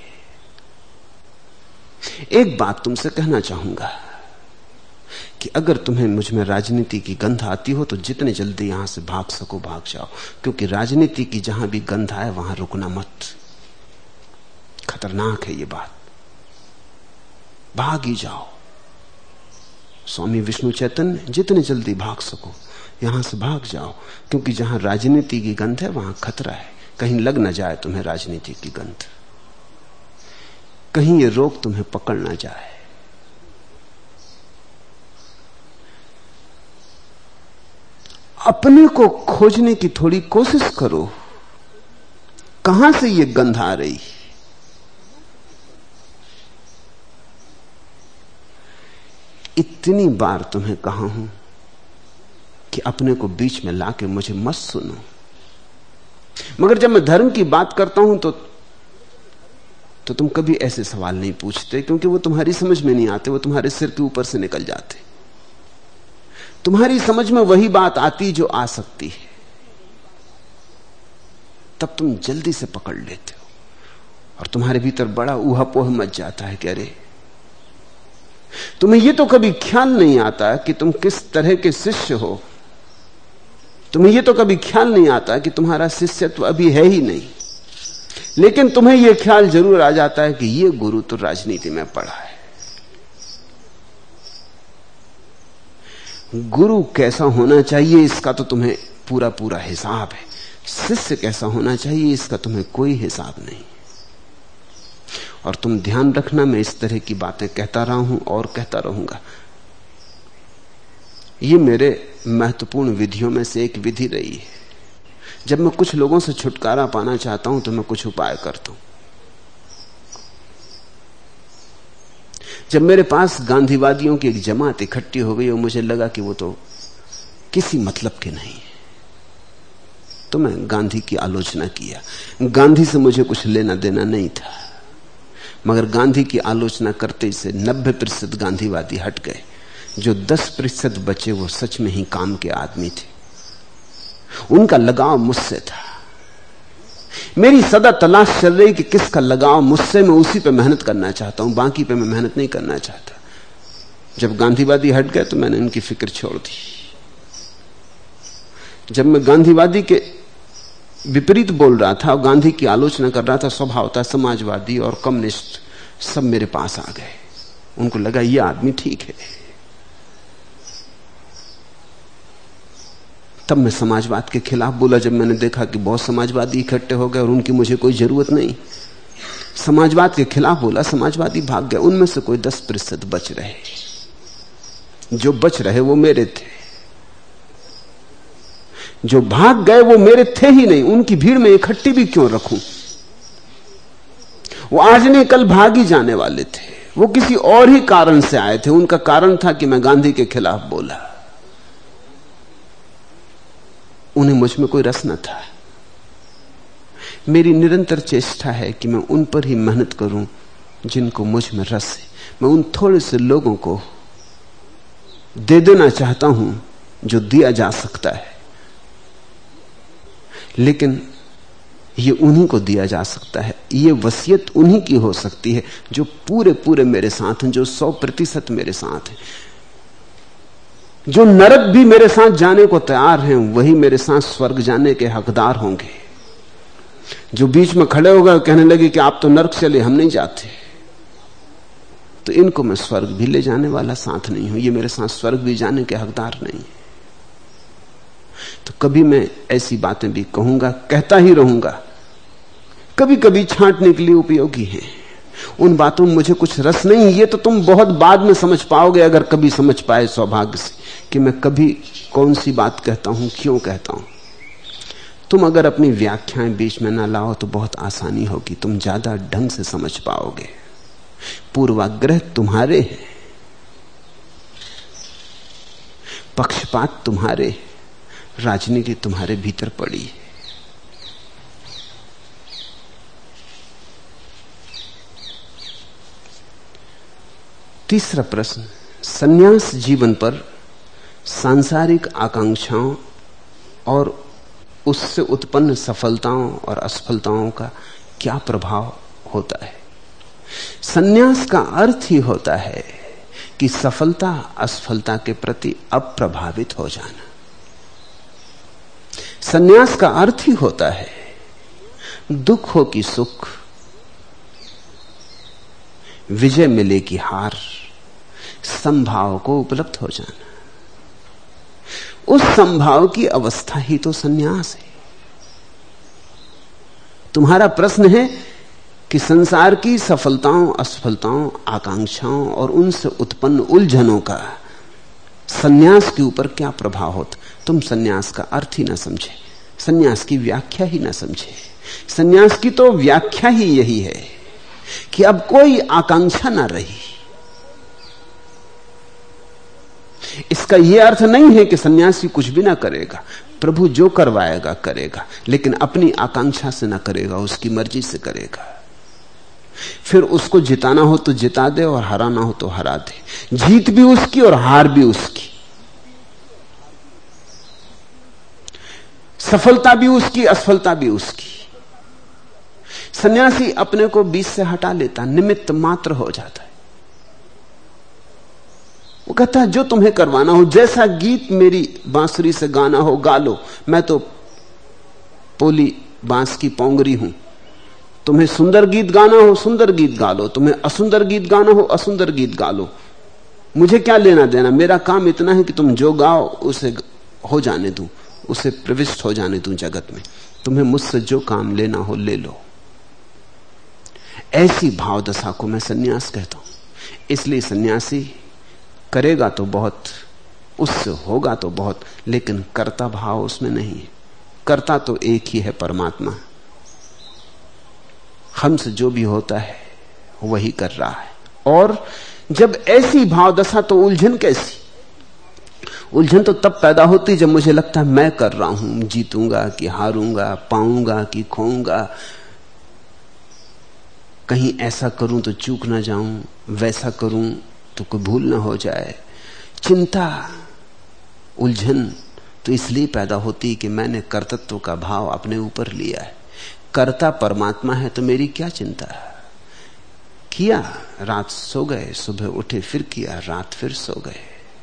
एक बात तुमसे कहना चाहूंगा कि अगर तुम्हें मुझ में राजनीति की गंध आती हो तो जितने जल्दी यहां से भाग सको भाग जाओ, क्योंकि राजनीति की जहां भी गंध आए वहां रुकना मत। खतरनाक है ये बात, भाग ही जाओ। स्वामी विष्णु चैतन्य, जितने जल्दी भाग सको यहां से भाग जाओ, क्योंकि जहां राजनीति की गंध है वहां खतरा है। कहीं लग ना जाए तुम्हें राजनीति की गंध, कहीं ये रोग तुम्हें पकड़ ना जाए। अपने को खोजने की थोड़ी कोशिश करो, कहां से ये गंध आ रही। इतनी बार तुम्हें कहा हूं कि अपने को बीच में लाके मुझे मत सुनो, मगर जब मैं धर्म की बात करता हूं तो तुम कभी ऐसे सवाल नहीं पूछते, क्योंकि वो तुम्हारी समझ में नहीं आते, वो तुम्हारे सिर के ऊपर से निकल जाते। तुम्हारी समझ में वही बात आती जो आ सकती है, तब तुम जल्दी से पकड़ लेते हो और तुम्हारे भीतर बड़ा ऊहापोह मच जाता है कि अरे, तुम्हें यह तो कभी ख्याल नहीं आता कि तुम किस तरह के शिष्य हो। तुम्हें यह तो कभी ख्याल नहीं आता कि तुम्हारा शिष्यत्व अभी है ही नहीं, लेकिन तुम्हें यह ख्याल जरूर आ जाता है कि यह गुरु तो राजनीति में पड़ा है। गुरु कैसा होना चाहिए इसका तो तुम्हें पूरा पूरा हिसाब है, शिष्य कैसा होना चाहिए इसका तुम्हें कोई हिसाब नहीं। और तुम ध्यान रखना, मैं इस तरह की बातें कहता रहा हूं और कहता रहूंगा। ये मेरे महत्वपूर्ण विधियों में से एक विधि रही है। जब मैं कुछ लोगों से छुटकारा पाना चाहता हूं तो मैं कुछ उपाय करता हूं। जब मेरे पास गांधीवादियों की एक जमात इकट्ठी हो गई और मुझे लगा कि वो तो किसी मतलब के नहीं है, तो मैं गांधी की आलोचना किया। गांधी से मुझे कुछ लेना देना नहीं था, मगर गांधी की आलोचना करते से 90% गांधीवादी हट गए। जो 10% बचे वो सच में ही काम के आदमी थे, उनका लगाव मुझसे था। मेरी सदा तलाश चल रही कि किसका लगाव मुझसे, मैं उसी पे मेहनत करना चाहता हूं, बाकी पे मैं मेहनत नहीं करना चाहता। जब गांधीवादी हट गए तो मैंने उनकी फिक्र छोड़ दी। जब मैं गांधीवादी के विपरीत बोल रहा था और गांधी की आलोचना कर रहा था, स्वभाव था समाजवादी और कम्युनिस्ट सब मेरे पास आ गए। उनको लगा यह आदमी ठीक है। तब मैं समाजवाद के खिलाफ बोला, जब मैंने देखा कि बहुत समाजवादी इकट्ठे हो गए और उनकी मुझे कोई जरूरत नहीं। समाजवाद के खिलाफ बोला, समाजवादी भाग गए। उनमें से कोई 10% बच रहे। जो बच रहे वो मेरे थे, जो भाग गए वो मेरे थे ही नहीं। उनकी भीड़ में इकट्ठी भी क्यों रखूं? वो आज नहीं कल भाग ही जाने वाले थे। वो किसी और ही कारण से आए थे। उनका कारण था कि मैं गांधी के खिलाफ बोला। उन्हें मुझ में कोई रस न था। मेरी निरंतर चेष्टा है कि मैं उन पर ही मेहनत करूं जिनको मुझ में रस है। मैं उन थोड़े से लोगों को दे देना चाहता हूं जो दिया जा सकता है, लेकिन ये उन्हीं को दिया जा सकता है। ये वसीयत उन्हीं की हो सकती है जो पूरे पूरे मेरे साथ हैं, जो 100% मेरे साथ हैं। जो नरक भी मेरे साथ जाने को तैयार हैं, वही मेरे साथ स्वर्ग जाने के हकदार होंगे। जो बीच में खड़े हो गए कहने लगे कि आप तो नरक चले, हम नहीं जाते, तो इनको मैं स्वर्ग भी ले जाने वाला साथ नहीं हूं। ये मेरे साथ स्वर्ग भी जाने के हकदार नहीं है। तो कभी मैं ऐसी बातें भी कहूंगा, कहता ही रहूंगा, कभी कभी छांटने के लिए उपयोगी हैं। उन बातों में मुझे कुछ रस नहीं। ये तो तुम बहुत बाद में समझ पाओगे, अगर कभी समझ पाए सौभाग्य से, कि मैं कभी कौन सी बात कहता हूं, क्यों कहता हूं। तुम अगर अपनी व्याख्याएं बीच में ना लाओ तो बहुत आसानी होगी, तुम ज्यादा ढंग से समझ पाओगे। पूर्वाग्रह तुम्हारे हैं, पक्षपात तुम्हारे, राजनीति तुम्हारे भीतर पड़ी है। तीसरा प्रश्न, संन्यास जीवन पर सांसारिक आकांक्षाओं और उससे उत्पन्न सफलताओं और असफलताओं का क्या प्रभाव होता है? संन्यास का अर्थ ही होता है कि सफलता असफलता के प्रति अप्रभावित हो जाना। संन्यास का अर्थ ही होता है दुख हो कि सुख, विजय मिले कि हार, संभाव को उपलब्ध हो जाना। उस संभाव की अवस्था ही तो संन्यास है। तुम्हारा प्रश्न है कि संसार की सफलताओं असफलताओं आकांक्षाओं और उनसे उत्पन्न उलझनों का संन्यास के ऊपर क्या प्रभाव होता। तुम संन्यास का अर्थ ही ना समझे, संन्यास की व्याख्या ही ना समझे। संन्यास की तो व्याख्या ही यही है कि अब कोई आकांक्षा ना रही। इसका यह अर्थ नहीं है कि सन्यासी कुछ भी ना करेगा, प्रभु जो करवाएगा करेगा, लेकिन अपनी आकांक्षा से ना करेगा, उसकी मर्जी से करेगा। फिर उसको जिताना हो तो जिता दे और हराना हो तो हरा दे। जीत भी उसकी और हार भी उसकी, सफलता भी उसकी, असफलता भी उसकी। सन्यासी अपने को बीच से हटा लेता, निमित्त मात्र हो जाता है। वो कहता है जो तुम्हें करवाना हो, जैसा गीत मेरी बांसुरी से गाना हो गा लो, मैं तो पोली बांस की पोंगरी हूं। तुम्हें सुंदर गीत गाना हो सुंदर गीत गा लो, तुम्हें असुंदर गीत गाना हो असुंदर गीत गा लो, मुझे क्या लेना देना। मेरा काम इतना है कि तुम जो गाओ उसे हो जाने दूं, उसे प्रविष्ट हो जाने दूं जगत में। तुम्हें मुझसे जो काम लेना हो ले लो। ऐसी भावदशा को मैं सन्यास कहता हूं। इसलिए सन्यासी करेगा तो बहुत, उससे होगा तो बहुत, लेकिन कर्ता भाव उसमें नहीं है। कर्ता तो एक ही है, परमात्मा। हमसे जो भी होता है वही कर रहा है। और जब ऐसी भाव दशा, तो उलझन कैसी? उलझन तो तब पैदा होती जब मुझे लगता है मैं कर रहा हूं, जीतूंगा कि हारूंगा, पाऊंगा कि खोऊंगा, कहीं ऐसा करूं तो चूक ना जाऊं, वैसा करूं तो कोई भूल ना हो जाए। चिंता, उलझन तो इसलिए पैदा होती कि मैंने कर्तृत्व का भाव अपने ऊपर लिया है। कर्ता परमात्मा है तो मेरी क्या चिंता है? किया, रात सो गए, सुबह उठे, फिर किया, रात फिर सो गए।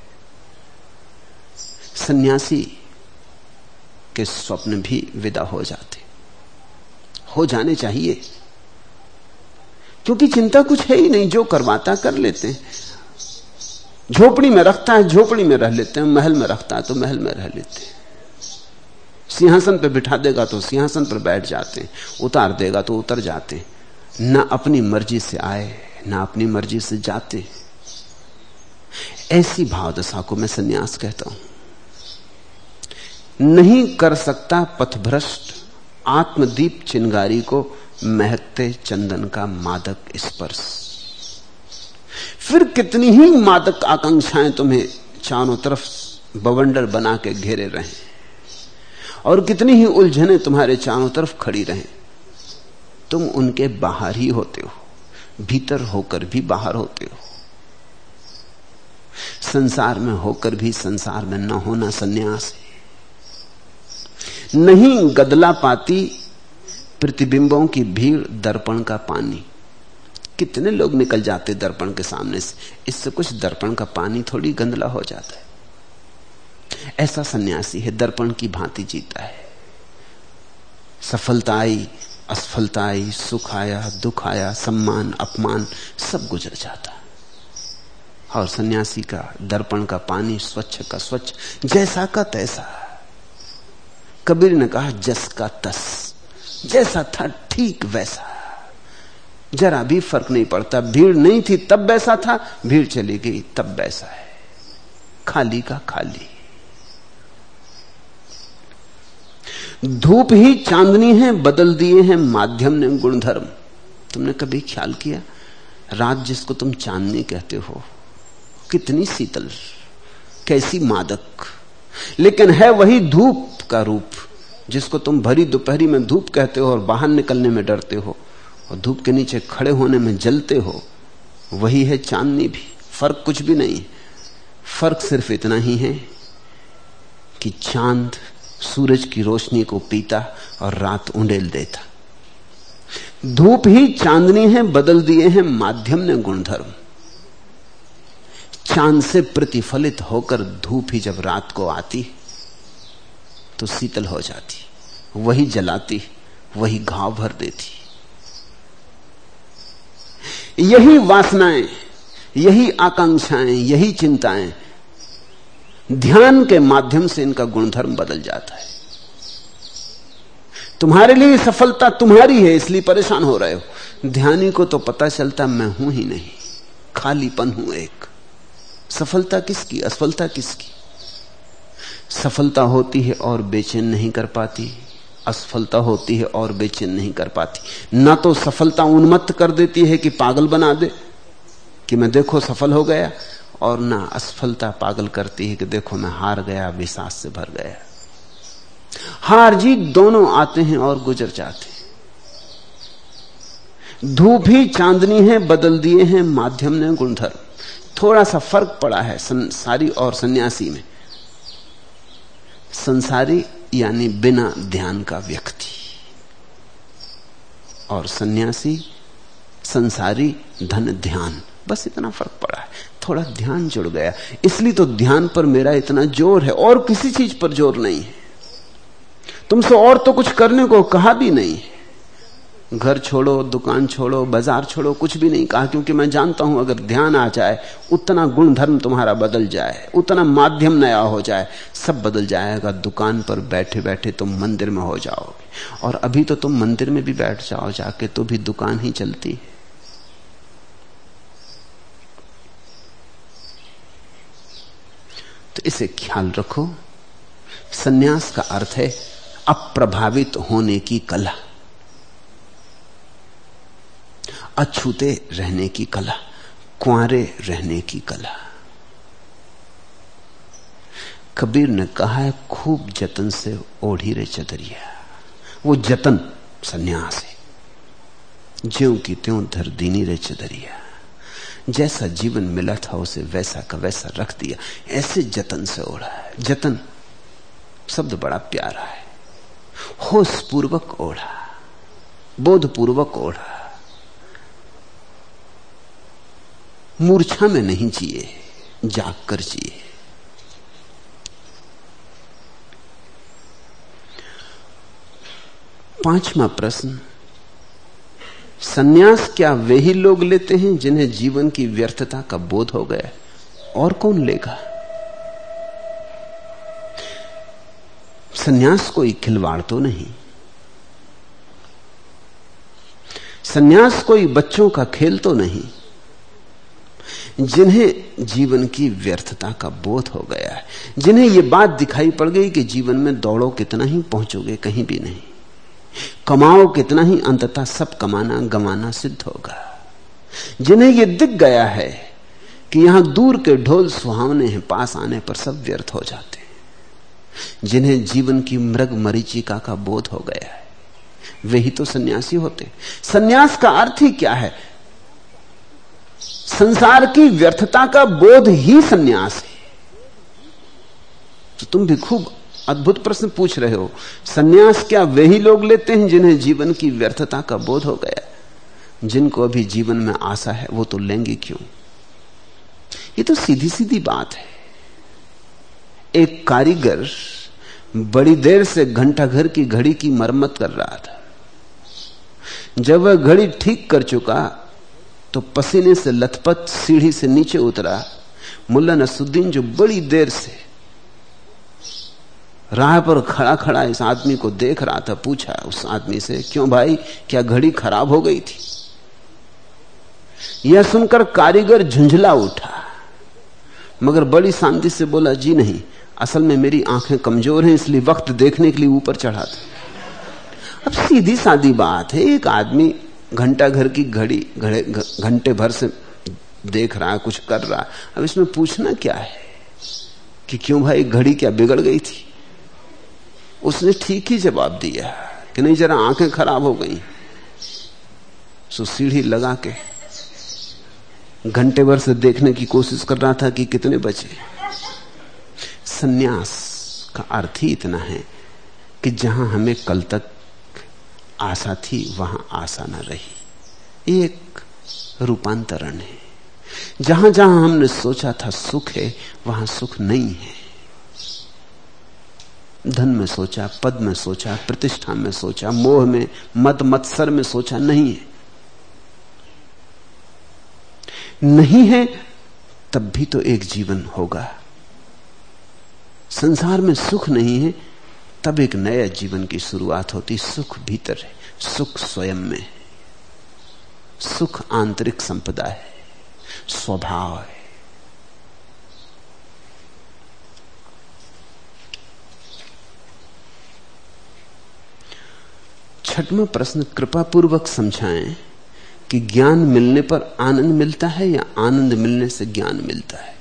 सन्यासी के स्वप्न भी विदा हो जाते, हो जाने चाहिए, क्योंकि चिंता कुछ है ही नहीं, जो करवाता कर लेते हैं। झोपड़ी में रखता है, झोपड़ी में रह लेते हैं, महल में रखता है तो महल में रह लेते हैं। सिंहासन पे बिठा देगा तो सिंहासन पर बैठ जाते हैं, उतार देगा तो उतर जाते हैं। ना अपनी मर्जी से आए, ना अपनी मर्जी से जाते। ऐसी भावदशा को मैं सन्यास कहता हूं। नहीं कर सकता पथभ्रष्ट आत्मदीप चिंगारी को महकते चंदन का मादक स्पर्श। फिर कितनी ही मादक आकांक्षाएं तुम्हें चारों तरफ बवंडर बना के घेरे रहें, और कितनी ही उलझने तुम्हारे चारों तरफ खड़ी रहें, तुम उनके बाहर ही होते हो, भीतर होकर भी बाहर होते हो। संसार में होकर भी संसार में न होना सन्यास है। नहीं गदला पाती प्रतिबिंबों की भीड़ दर्पण का पानी। कितने लोग निकल जाते दर्पण के सामने से, इससे कुछ दर्पण का पानी थोड़ी गंदला हो जाता है। ऐसा सन्यासी है, दर्पण की भांति जीता है। सफलता आई, असफलता आई, सुख आया, दुख आया, सम्मान अपमान सब गुजर जाता। और सन्यासी का दर्पण का पानी स्वच्छ का स्वच्छ, जैसा का तैसा। कबीर ने कहा जस का तस, जैसा था ठीक वैसा, जरा भी फर्क नहीं पड़ता। भीड़ नहीं थी तब वैसा था, भीड़ चली गई तब वैसा है, खाली का खाली। धूप ही चांदनी है, बदल दिए हैं माध्यम ने गुणधर्म। तुमने कभी ख्याल किया, रात जिसको तुम चांदनी कहते हो कितनी शीतल, कैसी मादक, लेकिन है वही धूप का रूप जिसको तुम भरी दोपहरी में धूप कहते हो और बाहर निकलने में डरते हो और धूप के नीचे खड़े होने में जलते हो। वही है चांदनी भी, फर्क कुछ भी नहीं। फर्क सिर्फ इतना ही है कि चांद सूरज की रोशनी को पीता और रात उंडेल देता। धूप ही चांदनी है, बदल दिए हैं माध्यम ने गुणधर्म। चांद से प्रतिफलित होकर धूप ही जब रात को आती तो शीतल हो जाती, वही जलाती, वही घाव भर देती। यही वासनाएं, यही आकांक्षाएं, यही चिंताएं, ध्यान के माध्यम से इनका गुणधर्म बदल जाता है। तुम्हारे लिए सफलता तुम्हारी है इसलिए परेशान हो रहे हो। ध्यानी को तो पता चलता मैं हूं ही नहीं, खालीपन हूं एक। सफलता किसकी, असफलता किसकी? सफलता होती है और बेचैन नहीं कर पाती, असफलता होती है और बेचैन नहीं कर पाती। ना तो सफलता उन्मत्त कर देती है कि पागल बना दे कि मैं देखो सफल हो गया, और ना असफलता पागल करती है कि देखो मैं हार गया, विषाद से भर गया। हार जीत दोनों आते हैं और गुजर जाते हैं। धूप ही चांदनी है, बदल दिए हैं माध्यम ने गुणधर्म। थोड़ा सा फर्क पड़ा है संसारी और सन्यासी में। संसारी यानी बिना ध्यान का व्यक्ति, और सन्यासी संसारी धन ध्यान, बस इतना फर्क पड़ा है। थोड़ा ध्यान जुड़ गया, इसलिए तो ध्यान पर मेरा इतना जोर है, और किसी चीज पर जोर नहीं है। तुमसे और तो कुछ करने को कहा भी नहीं, घर छोड़ो, दुकान छोड़ो, बाजार छोड़ो, कुछ भी नहीं कहा, क्योंकि मैं जानता हूं अगर ध्यान आ जाए, उतना गुणधर्म तुम्हारा बदल जाए, उतना माध्यम नया हो जाए, सब बदल जाएगा। दुकान पर बैठे बैठे तुम मंदिर में हो जाओगे, और अभी तो तुम मंदिर में भी बैठ जाओ जाके तो भी दुकान ही चलती है। तो इसे ख्याल रखो। सन्यास का अर्थ है अप्रभावित होने की कला, अछूते रहने की कला। कुंवारे रहने की कला। कबीर ने कहा है, खूब जतन से ओढ़ी रे चदरिया। वो जतन सन्यास है। ज्यों की त्यों धर दीनी रे चदरिया। जैसा जीवन मिला था उसे वैसा का वैसा रख दिया, ऐसे जतन से ओढ़ा है। जतन शब्द बड़ा प्यारा है। होश पूर्वक ओढ़ा, बोध पूर्वक ओढ़ा, मूर्छा में नहीं जिए, जाग कर जिए। पांचवा प्रश्न, सन्यास क्या वे ही लोग लेते हैं जिन्हें जीवन की व्यर्थता का बोध हो गया? और कौन लेगा? सन्यास कोई खिलवाड़ तो नहीं, सन्यास कोई बच्चों का खेल तो नहीं। जिन्हें जीवन की व्यर्थता का बोध हो गया है, जिन्हें यह बात दिखाई पड़ गई कि जीवन में दौड़ो कितना ही पहुंचोगे कहीं भी नहीं, कमाओ कितना ही अंततः सब कमाना गंवाना सिद्ध होगा। जिन्हें यह दिख गया है कि यहां दूर के ढोल सुहावने हैं, पास आने पर सब व्यर्थ हो जाते हैं। जिन्हें जीवन की मृग मरीचिका का बोध हो गया है, वे ही तो सन्यासी होते। सन्यास का अर्थ ही क्या है? संसार की व्यर्थता का बोध ही सन्यास है। तो तुम भी खूब अद्भुत प्रश्न पूछ रहे हो। सन्यास क्या वे ही लोग लेते हैं जिन्हें जीवन की व्यर्थता का बोध हो गया? जिनको अभी जीवन में आशा है वो तो लेंगे क्यों? ये तो सीधी सीधी बात है। एक कारीगर बड़ी देर से घंटा घर की घड़ी की मरम्मत कर रहा था। जब वह घड़ी ठीक कर चुका तो पसीने से लथपथ सीढ़ी से नीचे उतरा। मुल्ला नसरुद्दीन जो बड़ी देर से राह पर खड़ा खड़ा इस आदमी को देख रहा था, पूछा उस आदमी से, क्यों भाई, क्या घड़ी खराब हो गई थी? यह सुनकर कारीगर झुंझला उठा, मगर बड़ी शांति से बोला, जी नहीं, असल में मेरी आंखें कमजोर हैं, इसलिए वक्त देखने के लिए ऊपर चढ़ा था। अब सीधी सादी बात है, एक आदमी घंटा घर की घड़ी घंटे भर से देख रहा है, कुछ कर रहा है। अब इसमें पूछना क्या है कि क्यों भाई, घड़ी क्या बिगड़ गई थी? उसने ठीक ही जवाब दिया कि नहीं, जरा आंखें खराब हो गई। सो सीढ़ी लगा के घंटे भर से देखने की कोशिश कर रहा था कि कितने बचे। सन्यास का अर्थ ही इतना है कि जहां हमें कल तक आशा थी वहां आशा न रही। ये एक रूपांतरण है। जहां जहां हमने सोचा था सुख है, वहां सुख नहीं है। धन में सोचा, पद में सोचा, प्रतिष्ठा में सोचा, मोह में, मद मत्सर में सोचा, नहीं है। नहीं है तब भी तो एक जीवन होगा। संसार में सुख नहीं है तब एक नया जीवन की शुरुआत होती। सुख भीतर है, सुख स्वयं में, सुख आंतरिक संपदा है, स्वभाव है। छठवां प्रश्न, कृपा पूर्वक समझाएं कि ज्ञान मिलने पर आनंद मिलता है या आनंद मिलने से ज्ञान मिलता है?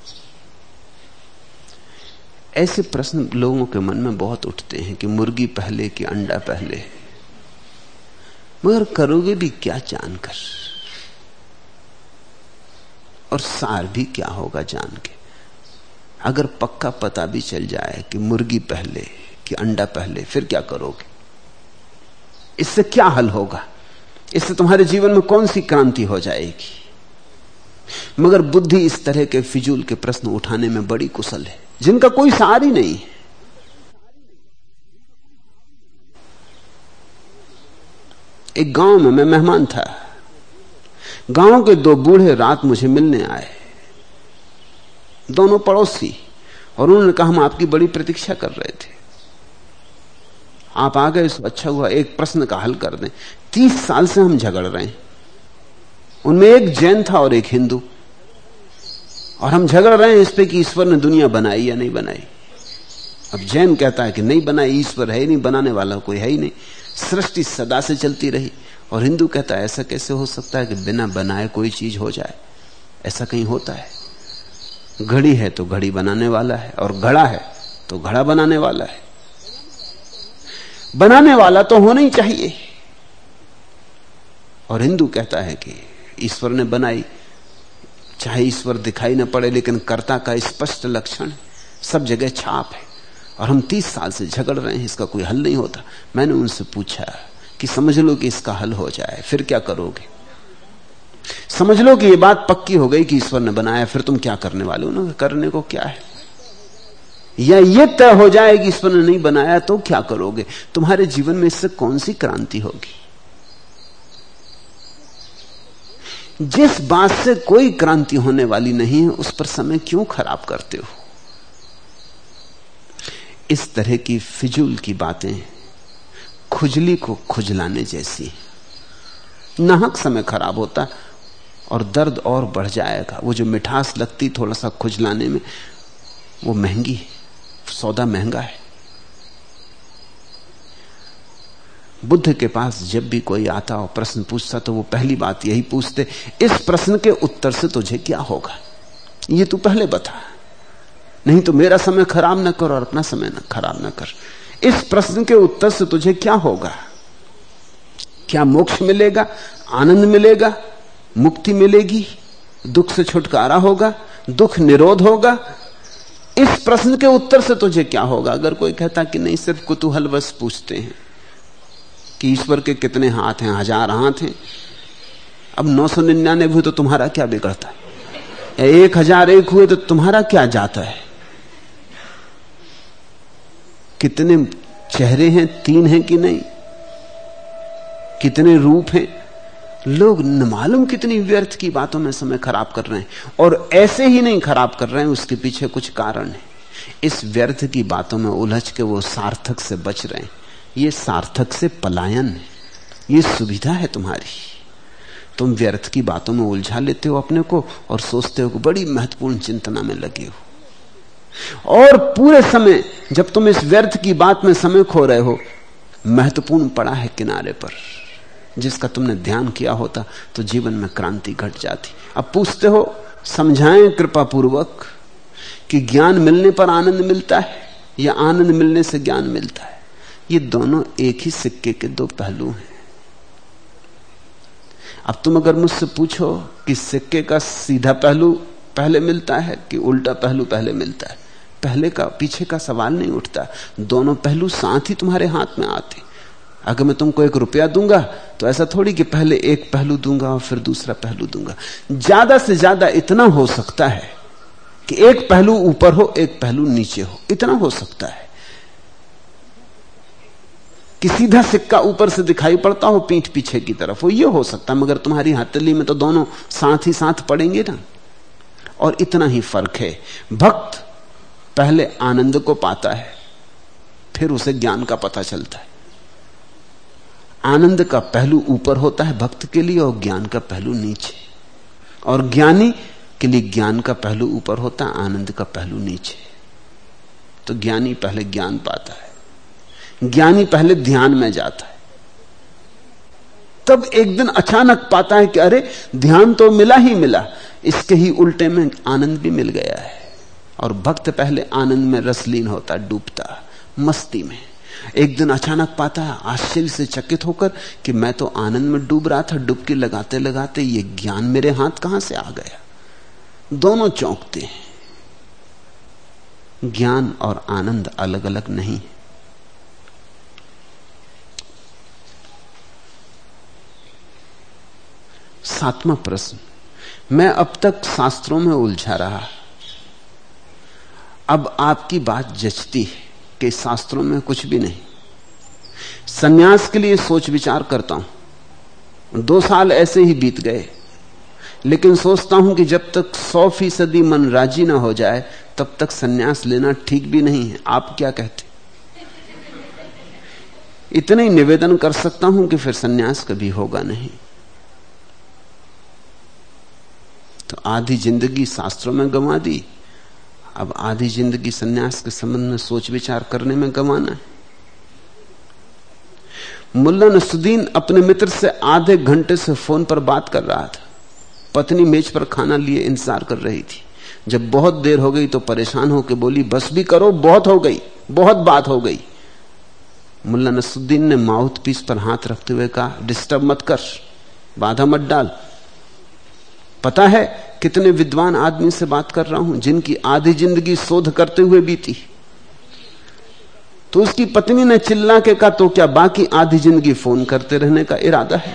ऐसे प्रश्न लोगों के मन में बहुत उठते हैं कि मुर्गी पहले कि अंडा पहले, मगर करोगे भी क्या जानकर, और सार भी क्या होगा जान के। अगर पक्का पता भी चल जाए कि मुर्गी पहले कि अंडा पहले, फिर क्या करोगे? इससे क्या हल होगा? इससे तुम्हारे जीवन में कौन सी क्रांति हो जाएगी? मगर बुद्धि इस तरह के फिजूल के प्रश्न उठाने में बड़ी कुशल है, जिनका कोई सार ही नहीं है। एक गांव में मैं मेहमान था। गांव के दो बूढ़े रात मुझे मिलने आए, दोनों पड़ोसी, और उन्होंने कहा, हम आपकी बड़ी प्रतीक्षा कर रहे थे, आप आ गए, सो अच्छा हुआ, एक प्रश्न का हल कर दें। 30 साल से हम झगड़ रहे हैं। उनमें एक जैन था और एक हिंदू, और हम झगड़ रहे हैं इस पे कि ईश्वर ने दुनिया बनाई या नहीं बनाई। अब जैन कहता है कि नहीं बनाई, ईश्वर है ही नहीं, बनाने वाला कोई है ही नहीं, सृष्टि सदा से चलती रही। और हिंदू कहता है ऐसा कैसे हो सकता है कि बिना बनाए कोई चीज हो जाए। ऐसा कहीं होता है? घड़ी है तो घड़ी बनाने वाला है, और घड़ा है तो घड़ा बनाने वाला है। बनाने वाला तो होना ही चाहिए। और हिंदू कहता है कि ईश्वर ने बनाई, चाहे ईश्वर दिखाई न पड़े, लेकिन कर्ता का स्पष्ट लक्षण सब जगह छाप है। और हम 30 साल से झगड़ रहे हैं, इसका कोई हल नहीं होता। मैंने उनसे पूछा कि समझ लो कि इसका हल हो जाए, फिर क्या करोगे? समझ लो कि ये बात पक्की हो गई कि ईश्वर ने बनाया, फिर तुम क्या करने वाले हो? ना करने को क्या है? या ये तय हो जाए कि ईश्वर ने नहीं बनाया तो क्या करोगे? तुम्हारे जीवन में इससे कौन सी क्रांति होगी? जिस बात से कोई क्रांति होने वाली नहीं है, उस पर समय क्यों खराब करते हो? इस तरह की फिजूल की बातें खुजली को खुजलाने जैसी। नाहक समय खराब होता और दर्द और बढ़ जाएगा। वो जो मिठास लगती थोड़ा सा खुजलाने में, वो महंगी है, सौदा महंगा है। बुद्ध के पास जब भी कोई आता और प्रश्न पूछता तो वो पहली बात यही पूछते, इस प्रश्न के उत्तर से तुझे क्या होगा? ये तू पहले बता, नहीं तो मेरा समय खराब न कर और अपना समय न खराब न कर। इस प्रश्न के उत्तर से तुझे क्या होगा? क्या मोक्ष मिलेगा, आनंद मिलेगा, मुक्ति मिलेगी, दुख से छुटकारा होगा, दुख निरोध होगा? इस प्रश्न के उत्तर से तुझे क्या होगा? अगर कोई कहता कि नहीं, सिर्फ कुतूहलवश पूछते हैं कि ईश्वर के कितने हाथ हैं, 1000 हाथ हैं, अब 999 हुए तो तुम्हारा क्या बिगड़ता है? या 1001 हुए तो तुम्हारा क्या जाता है? कितने चेहरे हैं, 3 हैं कि नहीं? कितने रूप हैं? लोग न मालूम कितनी व्यर्थ की बातों में समय खराब कर रहे हैं। और ऐसे ही नहीं खराब कर रहे हैं, उसके पीछे कुछ कारण है। इस व्यर्थ की बातों में उलझ के वो सार्थक से बच रहे हैं। ये सार्थक से पलायन है। ये सुविधा है तुम्हारी। तुम व्यर्थ की बातों में उलझा लेते हो अपने को और सोचते हो कि बड़ी महत्वपूर्ण चिंतना में लगे हो, और पूरे समय जब तुम इस व्यर्थ की बात में समय खो रहे हो, महत्वपूर्ण पड़ा है किनारे पर, जिसका तुमने ध्यान किया होता तो जीवन में क्रांति घट जाती। अब पूछते हो, समझाएं कृपा पूर्वक कि ज्ञान मिलने पर आनंद मिलता है या आनंद मिलने से ज्ञान मिलता है? ये दोनों एक ही सिक्के के 2 पहलू हैं। अब तुम अगर मुझसे पूछो कि सिक्के का सीधा पहलू पहले मिलता है कि उल्टा पहलू पहले मिलता है, पहले का पीछे का सवाल नहीं उठता। दोनों पहलू साथ ही तुम्हारे हाथ में आते। अगर मैं तुमको 1 रुपया दूंगा तो ऐसा थोड़ी कि पहले एक पहलू दूंगा और फिर दूसरा पहलू दूंगा। ज्यादा से ज्यादा इतना हो सकता है कि एक पहलू ऊपर हो, एक पहलू नीचे हो। इतना हो सकता है कि सीधा सिक्का ऊपर से दिखाई पड़ता हो, पीठ पीछे की तरफ हो, ये हो सकता है। मगर तुम्हारी हथेली में तो दोनों साथ ही साथ पड़ेंगे ना। और इतना ही फर्क है। भक्त पहले आनंद को पाता है, फिर उसे ज्ञान का पता चलता है। आनंद का पहलू ऊपर होता है भक्त के लिए और ज्ञान का पहलू नीचे। और ज्ञानी के लिए ज्ञान का पहलू ऊपर होता है, आनंद का पहलू नीचे। तो ज्ञानी पहले ज्ञान पाता है, ज्ञानी पहले ध्यान में जाता है, तब एक दिन अचानक पाता है कि अरे ध्यान तो मिला ही मिला, इसके ही उल्टे में आनंद भी मिल गया है। और भक्त पहले आनंद में रसलीन होता, डूबता मस्ती में। एक दिन अचानक पाता है आश्चर्य से चकित होकर कि मैं तो आनंद में डूब रहा था, डुबकी लगाते लगाते ये ज्ञान मेरे हाथ कहां से आ गया। दोनों चौंकते हैं। ज्ञान और आनंद अलग अलग नहीं है। सातवां प्रश्न, मैं अब तक शास्त्रों में उलझा रहा, अब आपकी बात जचती है कि शास्त्रों में कुछ भी नहीं। सन्यास के लिए सोच विचार करता हूं, 2 साल ऐसे ही बीत गए, लेकिन सोचता हूं कि जब तक 100% मन राजी ना हो जाए तब तक सन्यास लेना ठीक भी नहीं है। आप क्या कहते? इतना ही निवेदन कर सकता हूं कि फिर सन्यास कभी होगा नहीं। तो आधी जिंदगी शास्त्रों में गंवा दी, अब आधी जिंदगी सन्यास के संबंध में सोच विचार करने में गंवाना है। मुल्ला नसरुद्दीन अपने मित्र से आधे घंटे से फोन पर बात कर रहा था। पत्नी मेज पर खाना लिए इंतजार कर रही थी। जब बहुत देर हो गई तो परेशान होकर बोली, बस भी करो, बहुत हो गई, बहुत बात हो गई। मुल्ला नसरुद्दीन ने माउथ पीस पर हाथ रखते हुए कहा, डिस्टर्ब मत कर, बाधा मत डाल। पता है कितने विद्वान आदमी से बात कर रहा हूं जिनकी आधी जिंदगी शोध करते हुए बीती। तो उसकी पत्नी ने चिल्ला के कहा, तो क्या बाकी आधी जिंदगी फोन करते रहने का इरादा है?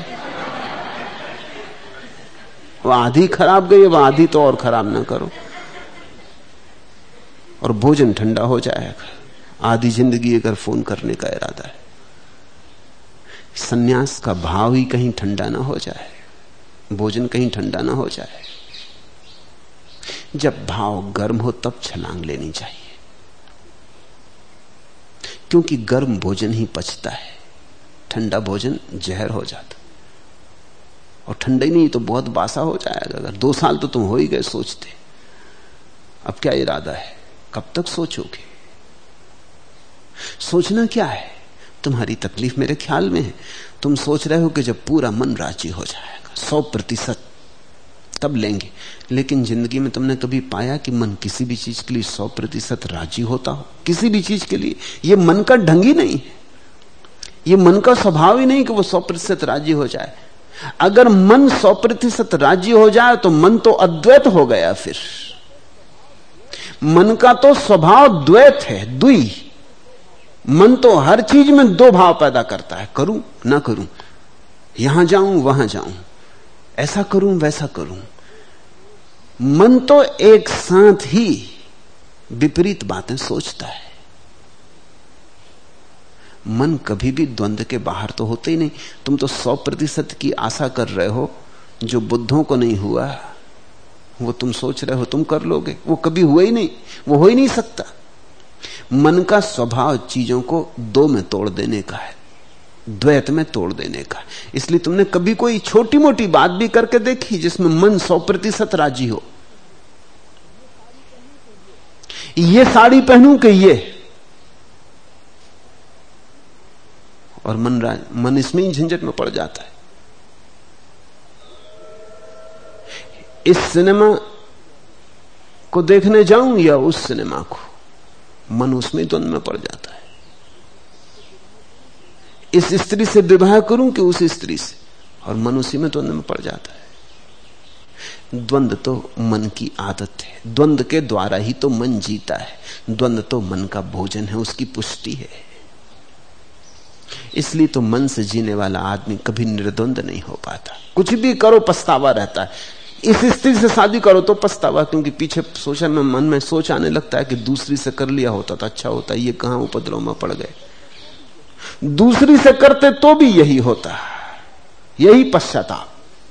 वो आधी खराब गई, वो आधी तो और खराब ना करो, और भोजन ठंडा हो जाएगा। आधी जिंदगी अगर फोन करने का इरादा है, सन्यास का भाव ही कहीं ठंडा ना हो जाए, भोजन कहीं ठंडा ना हो जाए। जब भाव गर्म हो तब छलांग लेनी चाहिए, क्योंकि गर्म भोजन ही पचता है, ठंडा भोजन जहर हो जाता। और ठंडा ही नहीं तो बहुत बासा हो जाएगा। अगर 2 साल तो तुम हो ही गए सोचते, अब क्या इरादा है? कब तक सोचोगे? सोचना क्या है? तुम्हारी तकलीफ मेरे ख्याल में है, तुम सोच रहे हो कि जब पूरा मन राजी हो जाएगा 100% तब लेंगे। लेकिन जिंदगी में तुमने कभी पाया कि मन किसी भी चीज के लिए 100% राजी होता हो? किसी भी चीज के लिए यह मन का ढंग ही नहीं है, यह मन का स्वभाव ही नहीं कि वो 100% राजी हो जाए। अगर मन 100% राजी हो जाए तो मन तो अद्वैत हो गया। फिर मन का तो स्वभाव द्वैत है, द्वि। मन तो हर चीज में 2 भाव पैदा करता है, करूं ना करूं, यहां जाऊं वहां जाऊं, ऐसा करूं वैसा करूं। मन तो एक साथ ही विपरीत बातें सोचता है। मन कभी भी द्वंद्व के बाहर तो होते ही नहीं। तुम तो 100% की आशा कर रहे हो, जो बुद्धों को नहीं हुआ वो तुम सोच रहे हो तुम कर लोगे, वो कभी हुआ ही नहीं, वो हो ही नहीं सकता। मन का स्वभाव चीजों को 2 में तोड़ देने का है, द्वैत में तोड़ देने का। इसलिए तुमने कभी कोई छोटी मोटी बात भी करके देखी जिसमें मन 100% राजी हो? ये साड़ी पहनूं कि ये, और मन इसमें ही झंझट में पड़ जाता है। इस सिनेमा को देखने जाऊं या उस सिनेमा को, मन उसमें द्वंद में पड़ जाता है। इस स्त्री से विवाह करूं कि उस स्त्री से, और मन उसी में द्वंद में पड़ जाता है। द्वंद तो मन की आदत है, द्वंद के द्वारा ही तो मन जीता है। द्वंद तो मन का भोजन है, उसकी पुष्टि है। इसलिए तो मन से जीने वाला आदमी कभी निर्द्वंद नहीं हो पाता। कुछ भी करो पछतावा रहता है। इस स्त्री से शादी करो तो पछतावा, क्योंकि पीछे सोचा में मन में सोच आने लगता है कि दूसरी से कर लिया होता तो अच्छा होता, ये कहां उपद्रव में पड़ गए। दूसरी से करते तो भी यही होता, यही पश्चाताप।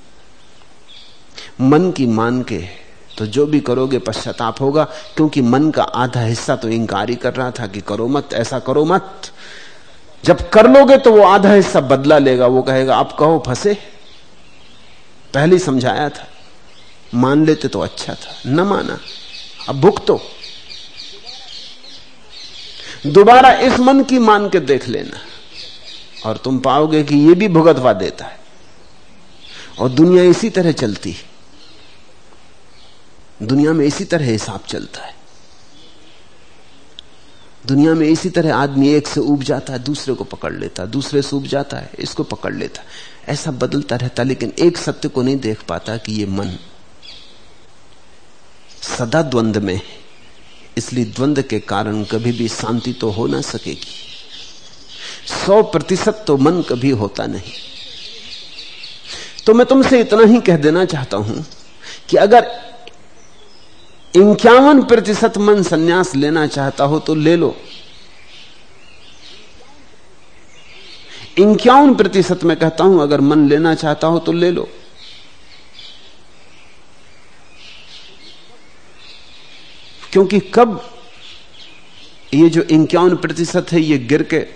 मन की मान के तो जो भी करोगे पश्चाताप होगा, क्योंकि मन का आधा हिस्सा तो इंकार ही कर रहा था कि करो मत, ऐसा करो मत। जब कर लोगे तो वो आधा हिस्सा बदला लेगा, वो कहेगा अब कहो फंसे, पहले समझाया था, मान लेते तो अच्छा था, न माना, अब भुगतो। दोबारा इस मन की मान के देख लेना और तुम पाओगे कि ये भी भुगतवा देता है। और दुनिया इसी तरह चलती है, दुनिया में इसी तरह हिसाब चलता है। दुनिया में इसी तरह आदमी एक से ऊब जाता है, दूसरे को पकड़ लेता है, दूसरे से ऊब जाता है, इसको पकड़ लेता है, ऐसा बदलता रहता। लेकिन एक सत्य को नहीं देख पाता कि ये मन सदा द्वंद में है। इसलिए द्वंद के कारण कभी भी शांति तो हो ना सकेगी। 100% तो मन कभी होता नहीं। तो मैं तुमसे इतना ही कह देना चाहता हूं कि अगर 51% मन संन्यास लेना चाहता हो तो ले लो। 51% मैं कहता हूं अगर मन लेना चाहता हो तो ले लो। क्योंकि कब ये जो 51% है ये गिर के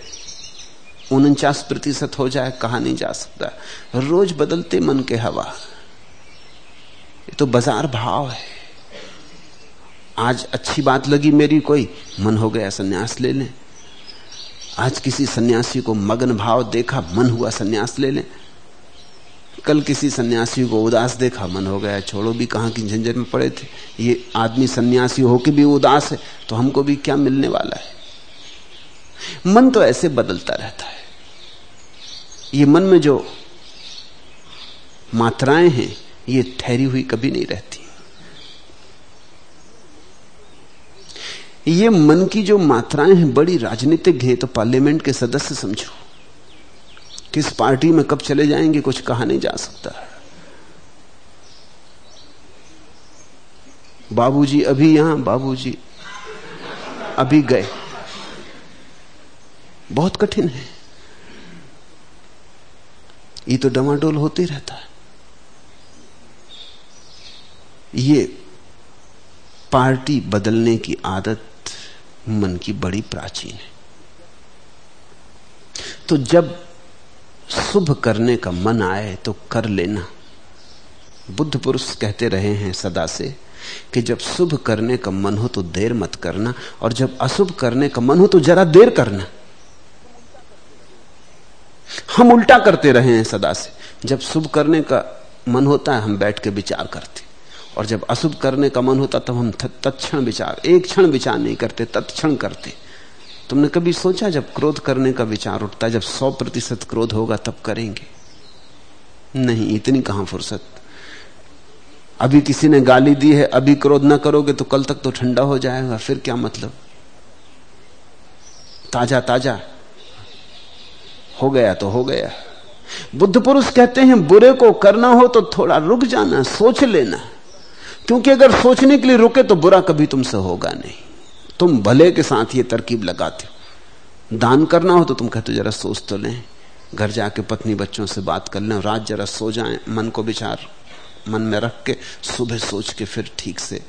49% हो जाए कहा नहीं जा सकता। रोज बदलते मन के हवा, ये तो बाजार भाव है। आज अच्छी बात लगी मेरी, कोई मन हो गया सन्यास ले लें। आज किसी सन्यासी को मगन भाव देखा, मन हुआ सन्यास ले लें। कल किसी सन्यासी को उदास देखा, मन हो गया छोड़ो भी, कहां की झंझट में पड़े थे, ये आदमी सन्यासी होके भी उदास है तो हमको भी क्या मिलने वाला है। मन तो ऐसे बदलता रहता है। ये मन में जो मात्राएं हैं ये ठहरी हुई कभी नहीं रहती। ये मन की जो मात्राएं हैं बड़ी राजनीतिक हैं, तो पार्लियामेंट के सदस्य समझो, किस पार्टी में कब चले जाएंगे कुछ कहा नहीं जा सकता। बाबूजी अभी यहां, बाबूजी अभी गए, बहुत कठिन है। ये तो डमाडोल होते रहता है। ये पार्टी बदलने की आदत मन की बड़ी प्राचीन है। तो जब शुभ करने का मन आए तो कर लेना। बुद्ध पुरुष कहते रहे हैं सदा से कि जब शुभ करने का मन हो तो देर मत करना, और जब अशुभ करने का मन हो तो जरा देर करना। हम उल्टा करते रहे हैं सदा से। जब शुभ करने का मन होता है हम बैठ के विचार करते, और जब अशुभ करने का मन होता तब हम तत्क्षण विचार, एक क्षण विचार नहीं करते, तत्क्षण करते। तुमने कभी सोचा जब क्रोध करने का विचार उठता है, जब 100% क्रोध होगा तब करेंगे? नहीं, इतनी कहां फुर्सत। अभी किसी ने गाली दी है, अभी क्रोध ना करोगे तो कल तक तो ठंडा हो जाएगा, फिर क्या मतलब। ताजा ताजा हो गया तो हो गया। बुद्ध पुरुष कहते हैं बुरे को करना हो तो थोड़ा रुक जाना, सोच लेना, क्योंकि अगर सोचने के लिए रुके तो बुरा कभी तुमसे होगा नहीं। तुम भले के साथ ये तरकीब लगाते हो। दान करना हो तो तुम कहते हो जरा सोच तो लें, घर जाके पत्नी बच्चों से बात कर लें, रात जरा सो जाएं, मन को विचार मन में रख के सुबह सोच के फिर ठीक से,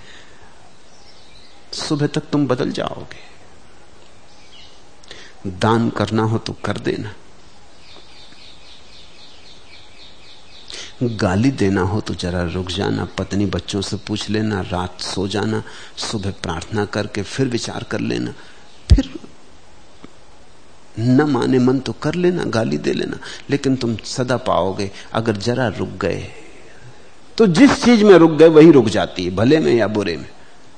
सुबह तक तुम बदल जाओगे। दान करना हो तो कर देना, गाली देना हो तो जरा रुक जाना, पत्नी बच्चों से पूछ लेना, रात सो जाना, सुबह प्रार्थना करके फिर विचार कर लेना, फिर न माने मन तो कर लेना, गाली दे लेना। लेकिन तुम सदा पाओगे अगर जरा रुक गए तो जिस चीज में रुक गए वही रुक जाती है, भले में या बुरे में।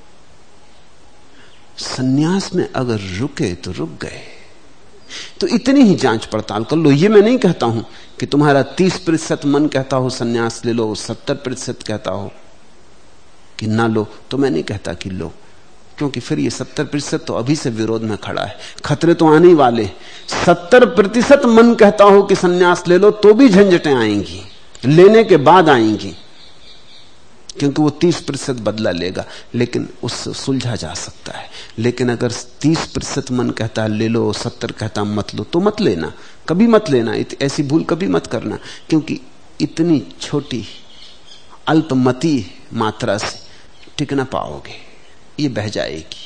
सन्यास में अगर रुके तो रुक गए। तो इतनी ही जांच पड़ताल कर लो। ये मैं नहीं कहता हूं कि तुम्हारा 30% मन कहता हो सन्यास ले लो, 70% कहता हो कि ना लो, तो मैं नहीं कहता कि लो, क्योंकि फिर ये 70% तो अभी से विरोध में खड़ा है, खतरे तो आने वाले। 70% मन कहता हो कि सन्यास ले लो तो भी झंझटें आएंगी, लेने के बाद आएंगी, क्योंकि वो 30% बदला लेगा, लेकिन उससे सुलझा जा सकता है। लेकिन अगर 30% मन कहता है ले लो, 70 कहता मत लो, तो मत लेना, कभी मत लेना। ऐसी भूल कभी मत करना, क्योंकि इतनी छोटी अल्पमती मात्रा से टिक ना पाओगे, ये बह जाएगी।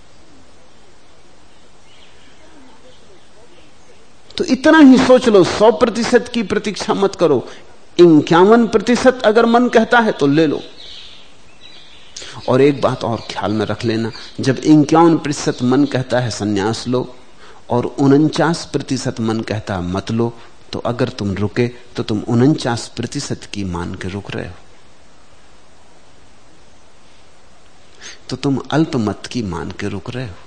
तो इतना ही सोच लो, 100% की प्रतीक्षा मत करो। 51% अगर मन कहता है तो ले लो। और एक बात और ख्याल में रख लेना, जब 51% मन कहता है सन्यास लो और 49% मन कहता है मत लो, तो अगर तुम रुके तो तुम 49% की मान के रुक रहे हो, तो तुम अल्पमत की मान के रुक रहे हो।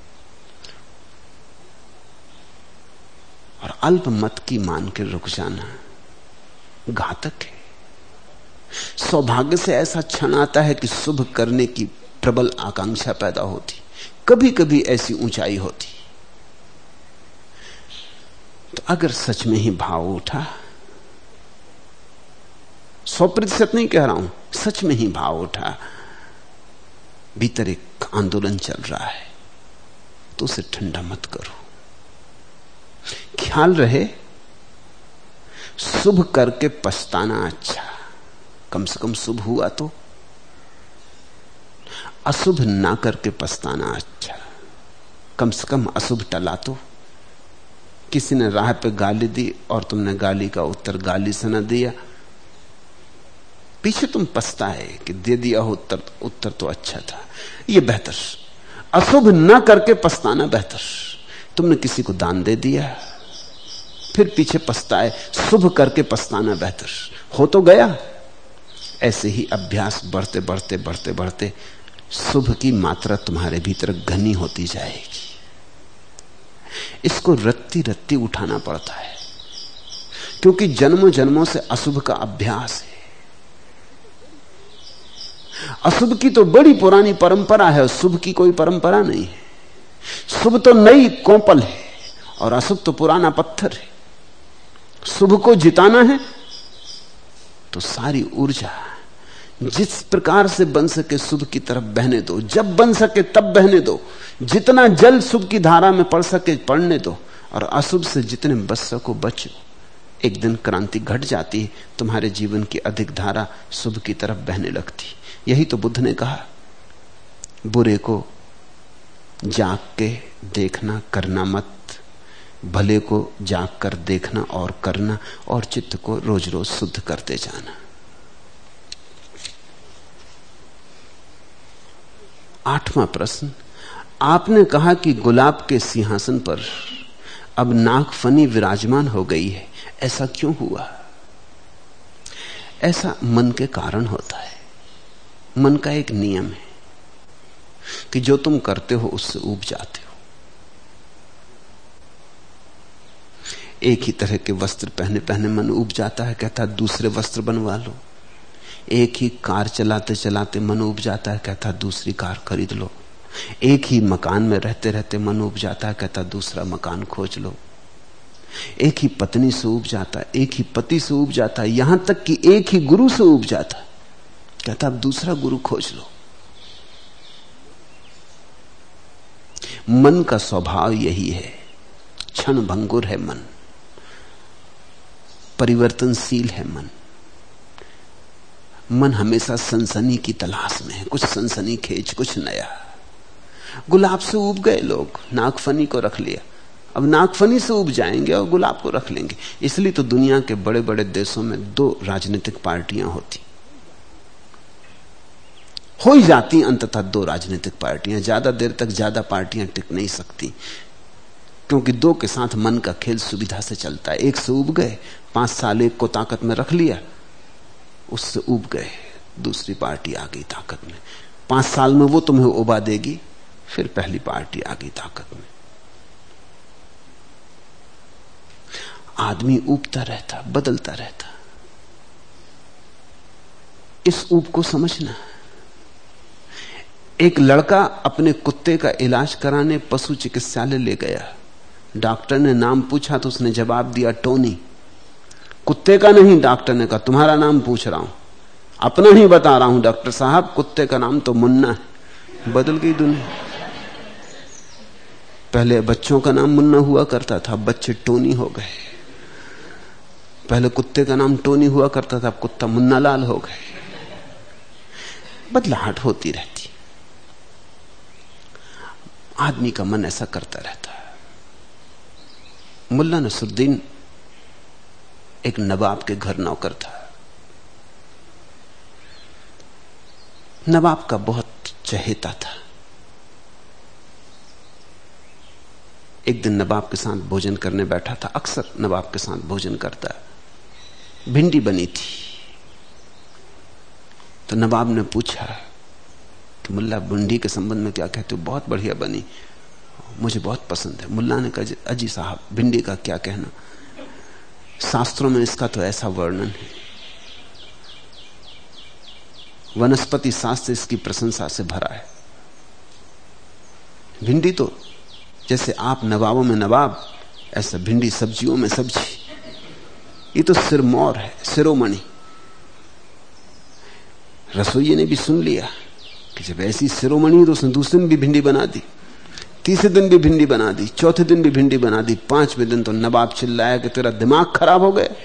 और अल्पमत की मान के रुक जाना घातक है। सौभाग्य से ऐसा क्षण आता है कि शुभ करने की प्रबल आकांक्षा पैदा होती, कभी कभी ऐसी ऊंचाई होती। तो अगर सच में ही भाव उठा, 100% नहीं कह रहा हूं, सच में ही भाव उठा, भीतर एक आंदोलन चल रहा है, तो उसे ठंडा मत करो। ख्याल रहे, शुभ करके पछताना अच्छा, कम से कम शुभ हुआ तो। अशुभ ना करके पछताना अच्छा, कम से कम अशुभ टला तो। किसी ने राह पे गाली दी और तुमने गाली का उत्तर गाली से न दिया, पीछे तुम पछताए कि दे दिया हो उत्तर तो अच्छा था, ये बेहतर। अशुभ ना करके पछताना बेहतर। तुमने किसी को दान दे दिया, फिर पीछे पछताए। शुभ करके पछताना बेहतर। हो तो गया। ऐसे ही अभ्यास बढ़ते बढ़ते बढ़ते बढ़ते शुभ की मात्रा तुम्हारे भीतर घनी होती जाएगी। इसको रत्ती रत्ती उठाना पड़ता है, क्योंकि जन्मों जन्मों से अशुभ का अभ्यास है। अशुभ की तो बड़ी पुरानी परंपरा है, शुभ की कोई परंपरा नहीं है। शुभ तो नई कोपल है और अशुभ तो पुराना पत्थर है। शुभ को जिताना है तो सारी ऊर्जा जिस प्रकार से बन सके शुभ की तरफ बहने दो, जब बन सके तब बहने दो, जितना जल शुभ की धारा में पड़ सके पड़ने दो, और अशुभ से जितने बच सको बचो। एक दिन क्रांति घट जाती है, तुम्हारे जीवन की अधिक धारा शुभ की तरफ बहने लगती। यही तो बुद्ध ने कहा, बुरे को जाग के देखना करना मत, भले को जाग कर देखना और करना, और चित्त को रोज रोज शुद्ध करते जाना। 8वां प्रश्न, आपने कहा कि गुलाब के सिंहासन पर अब नागफनी विराजमान हो गई है, ऐसा क्यों हुआ? ऐसा मन के कारण होता है। मन का एक नियम है कि जो तुम करते हो उससे ऊब जाते हो। एक ही तरह के वस्त्र पहने पहने मन ऊब जाता है, कहता दूसरे वस्त्र बनवा लो। एक ही कार चलाते चलाते मन ऊब जाता है, कहता दूसरी कार खरीद लो। एक ही मकान में रहते रहते मन ऊब जाता है, कहता दूसरा मकान खोज लो। एक ही पत्नी से ऊब जाता है, एक ही पति से ऊब जाता है, यहां तक कि एक ही गुरु से ऊब जाता है, कहता अब दूसरा गुरु खोज लो। मन का स्वभाव यही है, क्षण भंगुर है मन, परिवर्तनशील है मन। मन हमेशा सनसनी की तलाश में है, कुछ सनसनी खेज, कुछ नया। गुलाब से ऊब गए लोग, नागफनी को रख लिया, अब नागफनी से ऊब जाएंगे और गुलाब को रख लेंगे। इसलिए तो दुनिया के बड़े बड़े देशों में 2 राजनीतिक पार्टियां होती, हो ही जाती अंततः 2 राजनीतिक पार्टियां। ज्यादा देर तक ज्यादा पार्टियां टिक नहीं सकती, क्योंकि 2 के साथ मन का खेल सुविधा से चलता है। एक से ऊब गए, 5 साल एक को ताकत में रख लिया, उससे ऊब गए, दूसरी पार्टी आ गई ताकत में। 5 साल में वो तुम्हें उबा देगी, फिर पहली पार्टी आ गई ताकत में। आदमी ऊबता रहता, बदलता रहता। इस ऊब को समझना। एक लड़का अपने कुत्ते का इलाज कराने पशु चिकित्सालय ले गया। डॉक्टर ने नाम पूछा तो उसने जवाब दिया टोनी। कुत्ते का नहीं, डॉक्टर ने कहा तुम्हारा नाम पूछ रहा हूं, अपना ही बता रहा हूं डॉक्टर साहब, कुत्ते का नाम तो मुन्ना है। बदल गई दुनिया। पहले बच्चों का नाम मुन्ना हुआ करता था, बच्चे टोनी हो गए। पहले कुत्ते का नाम टोनी हुआ करता था, कुत्ता मुन्ना लाल हो गए। बदलाहट होती रहती। आदमी का मन ऐसा करता रहता है। मुल्ला नसरुद्दीन एक नवाब के घर नौकर था। नवाब का बहुत चहेता था। एक दिन नवाब के साथ भोजन करने बैठा था। अक्सर नवाब के साथ भोजन करता। भिंडी बनी थी तो नवाब ने पूछा कि मुल्ला भिंडी के संबंध में क्या कहते हो? बहुत बढ़िया बनी, मुझे बहुत पसंद है। मुल्ला ने कहा अजी साहब भिंडी का क्या कहना, शास्त्रों में इसका तो ऐसा वर्णन है, वनस्पति शास्त्र इसकी प्रशंसा से भरा है। भिंडी तो जैसे आप नवाबों में नवाब, ऐसा भिंडी सब्जियों में सब्जी। ये तो सिरमौर है, शिरोमणि। रसोइये ने भी सुन लिया कि जब ऐसी शिरोमणि तो उसने दूसरे दिन भी भिंडी बना दी, तीसरे दिन भी भिंडी बना दी, चौथे दिन भी भिंडी बना दी, 5वें दिन तो नवाब चिल्लाया कि तेरा दिमाग खराब हो गया,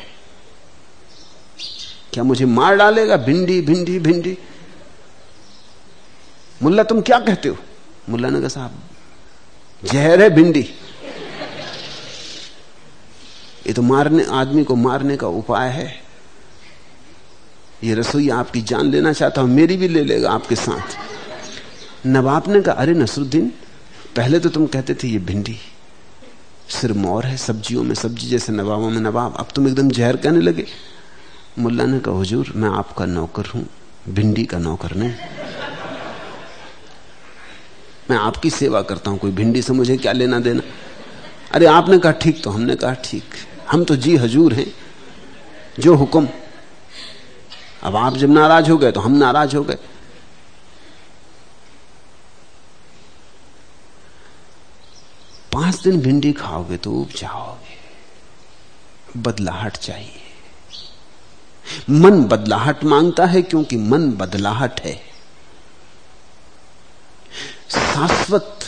क्या मुझे मार डालेगा? भिंडी भिंडी भिंडी। मुल्ला तुम क्या कहते हो? मुल्ला ने कहा साहब जहर है भिंडी, ये तो मारने, आदमी को मारने का उपाय है। ये रसोई आपकी जान लेना चाहता हूं, मेरी भी ले लेगा आपके साथ। नवाब ने कहा अरे नसरुद्दीन, पहले तो तुम कहते थे ये भिंडी, सिरमौर है, सब्जियों में सब्जी, जैसे नवाबों में नवाब। अब तुम एकदम जहर कहने लगे। मुल्ला ने कहा, हुजूर मैं आपका नौकर हूं, भिंडी का नौकर नहीं। मैं आपकी सेवा करता हूं, कोई भिंडी से मुझे क्या लेना देना। अरे आपने कहा ठीक, तो हमने कहा ठीक, हम तो जी हजूर हैं, जो हुक्म। अब आप जब नाराज हो गए तो हम नाराज हो गए। पांच दिन भिंडी खाओगे तो उब जाओगे। बदलाहट चाहिए। मन बदलाहट मांगता है, क्योंकि मन बदलाहट है। शाश्वत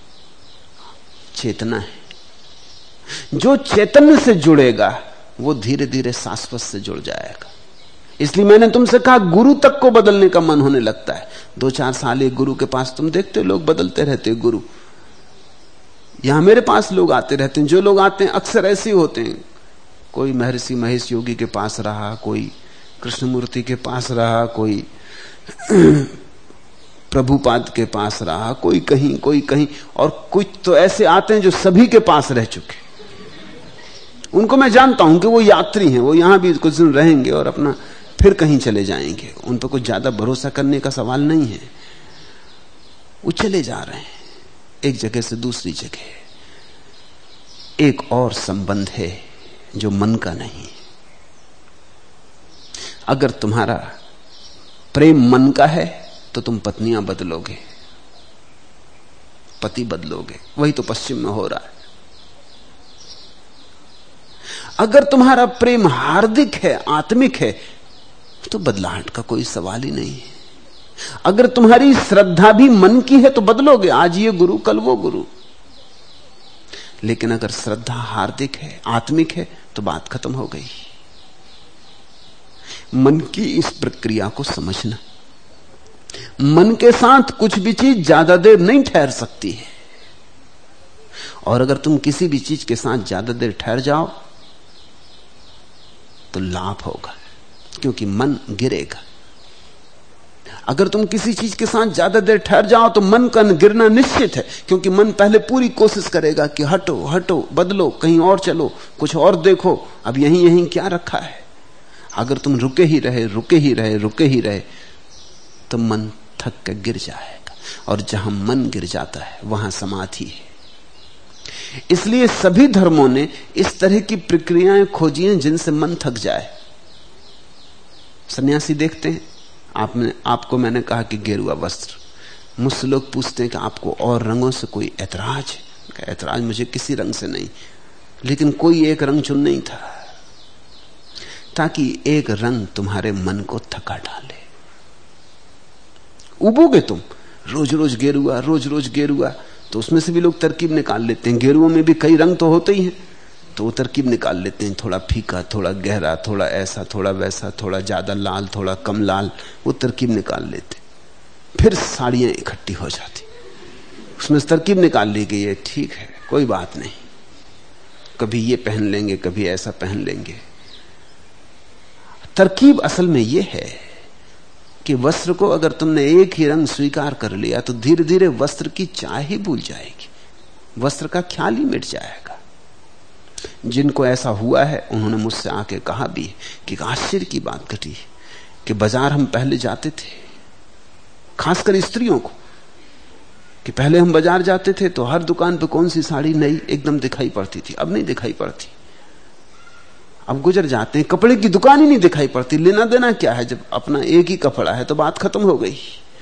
चेतना है। जो चैतन्य से जुड़ेगा वो धीरे धीरे शाश्वत से जुड़ जाएगा। इसलिए मैंने तुमसे कहा, गुरु तक को बदलने का मन होने लगता है। 2-4 साल एक गुरु के पास, तुम देखते हो लोग बदलते रहते गुरु। यहां मेरे पास लोग आते रहते हैं, जो लोग आते हैं अक्सर ऐसे ही होते हैं। कोई महर्षि महेश योगी के पास रहा, कोई कृष्णमूर्ति के पास रहा, कोई प्रभुपाद के पास रहा, कोई कहीं, और कुछ तो ऐसे आते हैं जो सभी के पास रह चुके। उनको मैं जानता हूं कि वो यात्री हैं, वो यहां भी कुछ दिन रहेंगे और अपना फिर कहीं चले जाएंगे। उन पर कुछ ज्यादा भरोसा करने का सवाल नहीं है। वो चले जा रहे हैं एक जगह से दूसरी जगह। एक और संबंध है जो मन का नहीं। अगर तुम्हारा प्रेम मन का है तो तुम पत्नियां बदलोगे, पति बदलोगे। वही तो पश्चिम में हो रहा है। अगर तुम्हारा प्रेम हार्दिक है, आत्मिक है, तो बदलाहट का कोई सवाल ही नहीं है। अगर तुम्हारी श्रद्धा भी मन की है तो बदलोगे, आज ये गुरु कल वो गुरु। लेकिन अगर श्रद्धा हार्दिक है, आत्मिक है, तो बात खत्म हो गई। मन की इस प्रक्रिया को समझना। मन के साथ कुछ भी चीज ज्यादा देर नहीं ठहर सकती है, और अगर तुम किसी भी चीज के साथ ज्यादा देर ठहर जाओ तो लाभ होगा, क्योंकि मन गिरेगा। अगर तुम किसी चीज के साथ ज्यादा देर ठहर जाओ तो मन का गिरना निश्चित है, क्योंकि मन पहले पूरी कोशिश करेगा कि हटो हटो, बदलो, कहीं और चलो, कुछ और देखो, अब यहीं यहीं क्या रखा है। अगर तुम रुके ही रहे तो मन थक कर गिर जाएगा, और जहां मन गिर जाता है वहां समाधि है। इसलिए सभी धर्मों ने इस तरह की प्रक्रियाएं खोजी हैं जिनसे मन थक जाए। सन्यासी देखते हैं, आपको मैंने कहा कि गेरुआ वस्त्र, मुझसे लोग पूछते हैं कि आपको और रंगों से कोई ऐतराज है? ऐतराज मुझे किसी रंग से नहीं, लेकिन कोई एक रंग चुन नहीं था, ताकि एक रंग तुम्हारे मन को थका डाले। उबोगे तुम, रोज रोज गेरुआ, तो उसमें से भी लोग तरकीब निकाल लेते हैं। गेरुओं में भी कई रंग तो होते ही हैं, तो वो तरकीब निकाल लेते हैं, थोड़ा फीका, थोड़ा गहरा, थोड़ा ऐसा, थोड़ा वैसा, थोड़ा ज्यादा लाल, थोड़ा कम लाल, वो तरकीब निकाल लेते। फिर साड़ियां इकट्ठी हो जाती, उसमें तरकीब निकाल ली गई है, ठीक है कोई बात नहीं, कभी ये पहन लेंगे, कभी ऐसा पहन लेंगे। तरकीब असल में ये है कि वस्त्र को अगर तुमने एक ही रंग स्वीकार कर लिया तो धीरे धीरे वस्त्र की चाह ही भूल जाएगी, वस्त्र का ख्याल ही मिट जाएगा। जिनको ऐसा हुआ है उन्होंने मुझसे आके कहा भी कि आश्चर्य की बात घटी कि बाजार हम पहले जाते थे, खासकर स्त्रियों को, कि पहले हम बाजार जाते थे तो हर दुकान पे कौन सी साड़ी नई एकदम दिखाई पड़ती थी, अब नहीं दिखाई पड़ती। अब गुजर जाते हैं, कपड़े की दुकान ही नहीं दिखाई पड़ती। लेना देना क्या है, जब अपना एक ही कपड़ा है तो बात खत्म हो गई।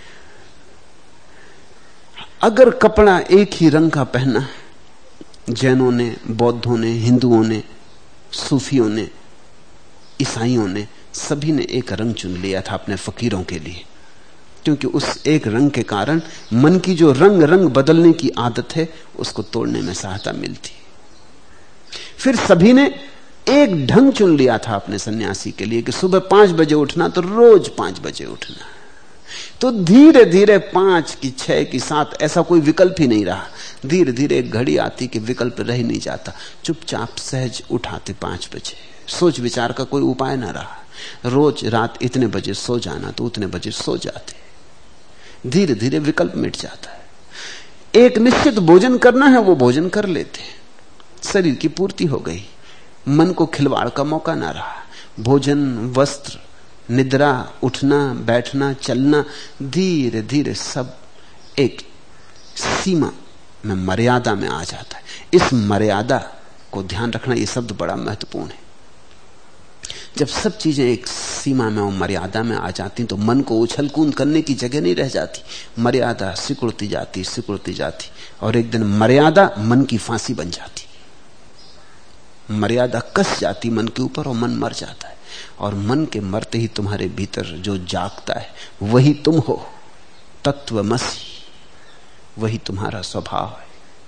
अगर कपड़ा एक ही रंग का पहना, जैनों ने, बौद्धों ने, हिंदुओं ने, सूफियों ने, ईसाइयों ने, सभी ने एक रंग चुन लिया था अपने फकीरों के लिए, क्योंकि उस एक रंग के कारण मन की जो रंग बदलने की आदत है उसको तोड़ने में सहायता मिलती। फिर सभी ने एक ढंग चुन लिया था अपने सन्यासी के लिए कि सुबह 5 बजे उठना, तो रोज 5 बजे उठना। तो धीरे धीरे 5 की 6 की 7 ऐसा कोई विकल्प ही नहीं रहा। धीरे धीरे एक घड़ी आती कि विकल्प रह ही नहीं जाता, चुपचाप सहज उठाते 5 बजे, सोच विचार का कोई उपाय ना रहा। रोज रात इतने बजे सो जाना तो उतने बजे सो जाते। धीरे धीरे विकल्प मिट जाता है। एक निश्चित भोजन करना है वो भोजन कर लेते, शरीर की पूर्ति हो गई, मन को खिलवाड़ का मौका ना रहा। भोजन, वस्त्र, निद्रा, उठना बैठना, चलना, धीरे धीरे सब एक सीमा में, मर्यादा में आ जाता है। इस मर्यादा को ध्यान रखना, यह शब्द बड़ा महत्वपूर्ण है। जब सब चीजें एक सीमा में और मर्यादा में आ जाती तो मन को उछल कूद करने की जगह नहीं रह जाती। मर्यादा सिकुड़ती जाती और एक दिन मर्यादा मन की फांसी बन जाती। मर्यादा कस जाती मन के ऊपर और मन मर जाता है। और मन के मरते ही तुम्हारे भीतर जो जागता है वही तुम हो, तत्वमसि, वही तुम्हारा स्वभाव है।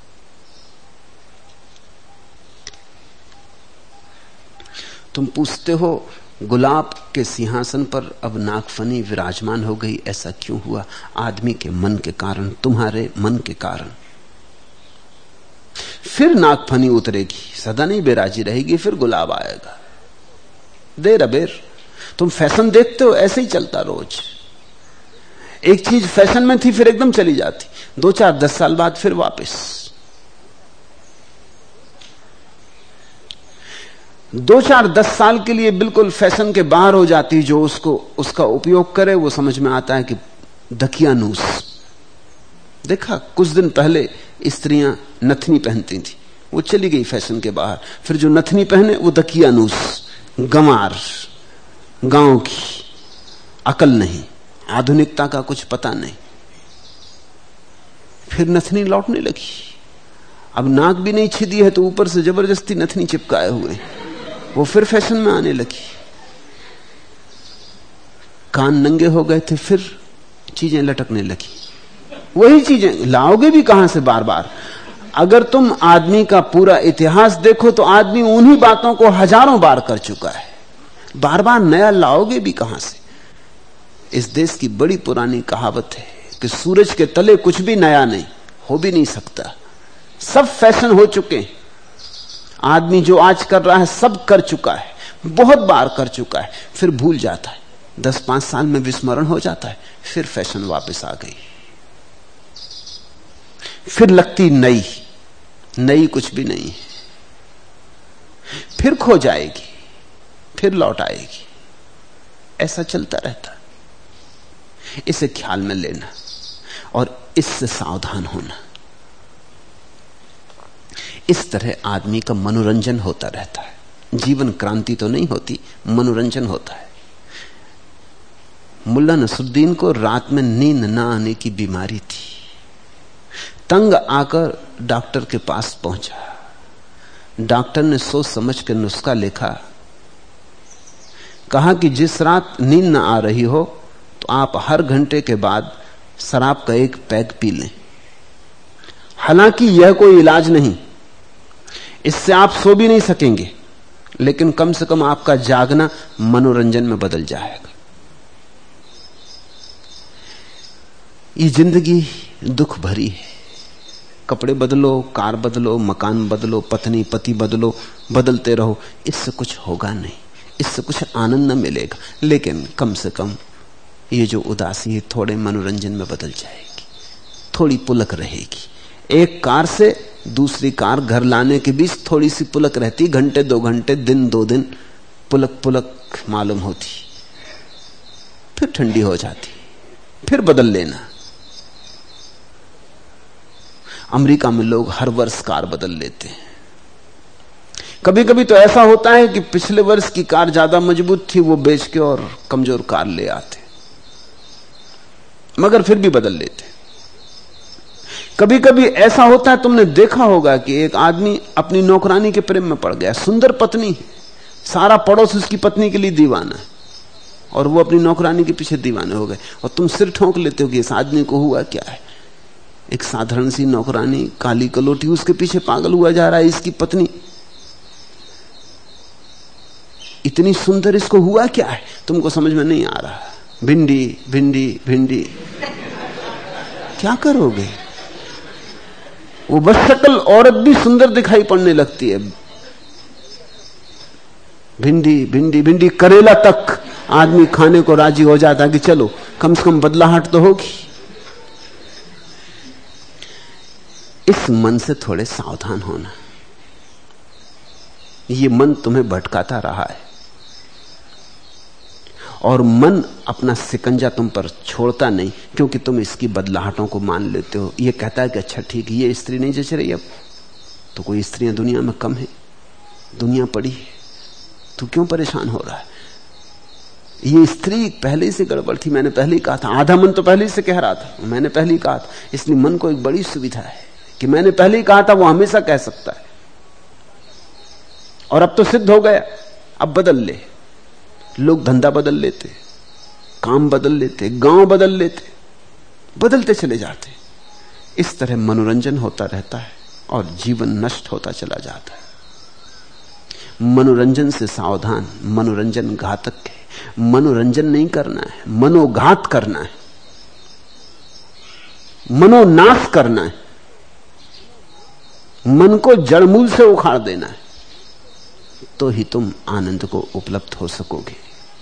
तुम पूछते हो गुलाब के सिंहासन पर अब नागफनी विराजमान हो गई, ऐसा क्यों हुआ? आदमी के मन के कारण, तुम्हारे मन के कारण। फिर नागफनी उतरेगी, सदा नहीं बेराजी रहेगी, फिर गुलाब आएगा। देर अबेर तुम फैशन देखते हो, ऐसे ही चलता रोज। एक चीज फैशन में थी फिर एकदम चली जाती, 2, 4, 10 साल बाद फिर वापस। 2, 4, 10 साल के लिए बिल्कुल फैशन के बाहर हो जाती। जो उसको उसका उपयोग करे वो समझ में आता है कि दकियानूस। देखा कुछ दिन पहले स्त्रियां नथनी पहनती थी, वो चली गई फैशन के बाहर। फिर जो नथनी पहने वो दकियानूस, गंवार, गांव की, अकल नहीं, आधुनिकता का कुछ पता नहीं। फिर नथनी लौटने लगी। अब नाक भी नहीं छिदी है तो ऊपर से जबरदस्ती नथनी चिपकाए हुए, वो फिर फैशन में आने लगी। कान नंगे हो गए थे, फिर चीजें लटकने लगी। वही चीजें लाओगे भी कहां से बार बार? अगर तुम आदमी का पूरा इतिहास देखो तो आदमी उन्हीं बातों को हजारों बार कर चुका है। बार बार नया लाओगे भी कहां से? इस देश की बड़ी पुरानी कहावत है कि सूरज के तले कुछ भी नया नहीं, हो भी नहीं सकता। सब फैशन हो चुके हैं। आदमी जो आज कर रहा है सब कर चुका है, बहुत बार कर चुका है, फिर भूल जाता है। 10-5 साल में विस्मरण हो जाता है, फिर फैशन वापस आ गई। फिर लगती नई, नई कुछ भी नहीं है, फिर खो जाएगी, फिर लौट आएगी। ऐसा चलता रहता। इसे ख्याल में लेना और इससे सावधान होना। इस तरह आदमी का मनोरंजन होता रहता है। जीवन क्रांति तो नहीं होती, मनोरंजन होता है। मुल्ला नसरुद्दीन को रात में नींद ना आने की बीमारी थी। तंग आकर डॉक्टर के पास पहुंचा। डॉक्टर ने सोच समझ कर नुस्खा लिखा। कहा कि जिस रात नींद न आ रही हो तो आप हर घंटे के बाद शराब का एक पैग पी लें। हालांकि यह कोई इलाज नहीं, इससे आप सो भी नहीं सकेंगे, लेकिन कम से कम आपका जागना मनोरंजन में बदल जाएगा। ये जिंदगी दुख भरी है। कपड़े बदलो, कार बदलो, मकान बदलो, पत्नी पति बदलो, बदलते रहो, इससे कुछ होगा नहीं, इससे कुछ आनंद न मिलेगा। लेकिन कम से कम ये जो उदासी है थोड़े मनोरंजन में बदल जाएगी, थोड़ी पुलक रहेगी। एक कार से दूसरी कार घर लाने के बीच थोड़ी सी पुलक रहती, घंटे 2 घंटे, दिन 2 दिन, पुलक पुलक मालूम होती, फिर ठंडी हो जाती, फिर बदल लेना। अमेरिका में लोग हर वर्ष कार बदल लेते हैं। कभी कभी तो ऐसा होता है कि पिछले वर्ष की कार ज्यादा मजबूत थी, वो बेच के और कमजोर कार ले आते, मगर फिर भी बदल लेते। कभी कभी ऐसा होता है, तुमने देखा होगा कि एक आदमी अपनी नौकरानी के प्रेम में पड़ गया, सुंदर पत्नी, सारा पड़ोस उसकी पत्नी के लिए दीवाना है, और वो अपनी नौकरानी के पीछे दीवाने हो गए। और तुम सिर ठोंक लेते हो कि इस आदमी को हुआ क्या है? एक साधारण सी नौकरानी, काली कलोटी, उसके पीछे पागल हुआ जा रहा है। इसकी पत्नी इतनी सुंदर, इसको हुआ क्या है? तुमको समझ में नहीं आ रहा। भिंडी भिंडी भिंडी, क्या करोगे? वो बस शक्ल औरत भी सुंदर दिखाई पड़ने लगती है। भिंडी भिंडी भिंडी, करेला तक आदमी खाने को राजी हो जाता है कि चलो कम से कम बदलाहट तो होगी। इस मन से थोड़े सावधान होना। ये मन तुम्हें भटकाता रहा है, और मन अपना सिकंजा तुम पर छोड़ता नहीं, क्योंकि तुम इसकी बदलाहटों को मान लेते हो। ये कहता है कि अच्छा ठीक, ये स्त्री नहीं जच रही, अब तो कोई स्त्रियां दुनिया में कम है, दुनिया पड़ी है, तू क्यों परेशान हो रहा है? ये स्त्री पहले से गड़बड़ थी, मैंने पहले ही कहा था। आधा मन तो पहले से कह रहा था, मैंने पहले ही कहा था। इसलिए मन को एक बड़ी सुविधा है कि मैंने पहले ही कहा था, वो हमेशा कह सकता है। और अब तो सिद्ध हो गया, अब बदल ले। लोग धंधा बदल लेते, काम बदल लेते, गांव बदल लेते, बदलते चले जाते। इस तरह मनोरंजन होता रहता है और जीवन नष्ट होता चला जाता है। मनोरंजन से सावधान, मनोरंजन घातक है। मनोरंजन नहीं करना है, मनोघात करना है, मनोनाश करना है, मन को जड़मूल से उखाड़ देना है, तो ही तुम आनंद को उपलब्ध हो सकोगे।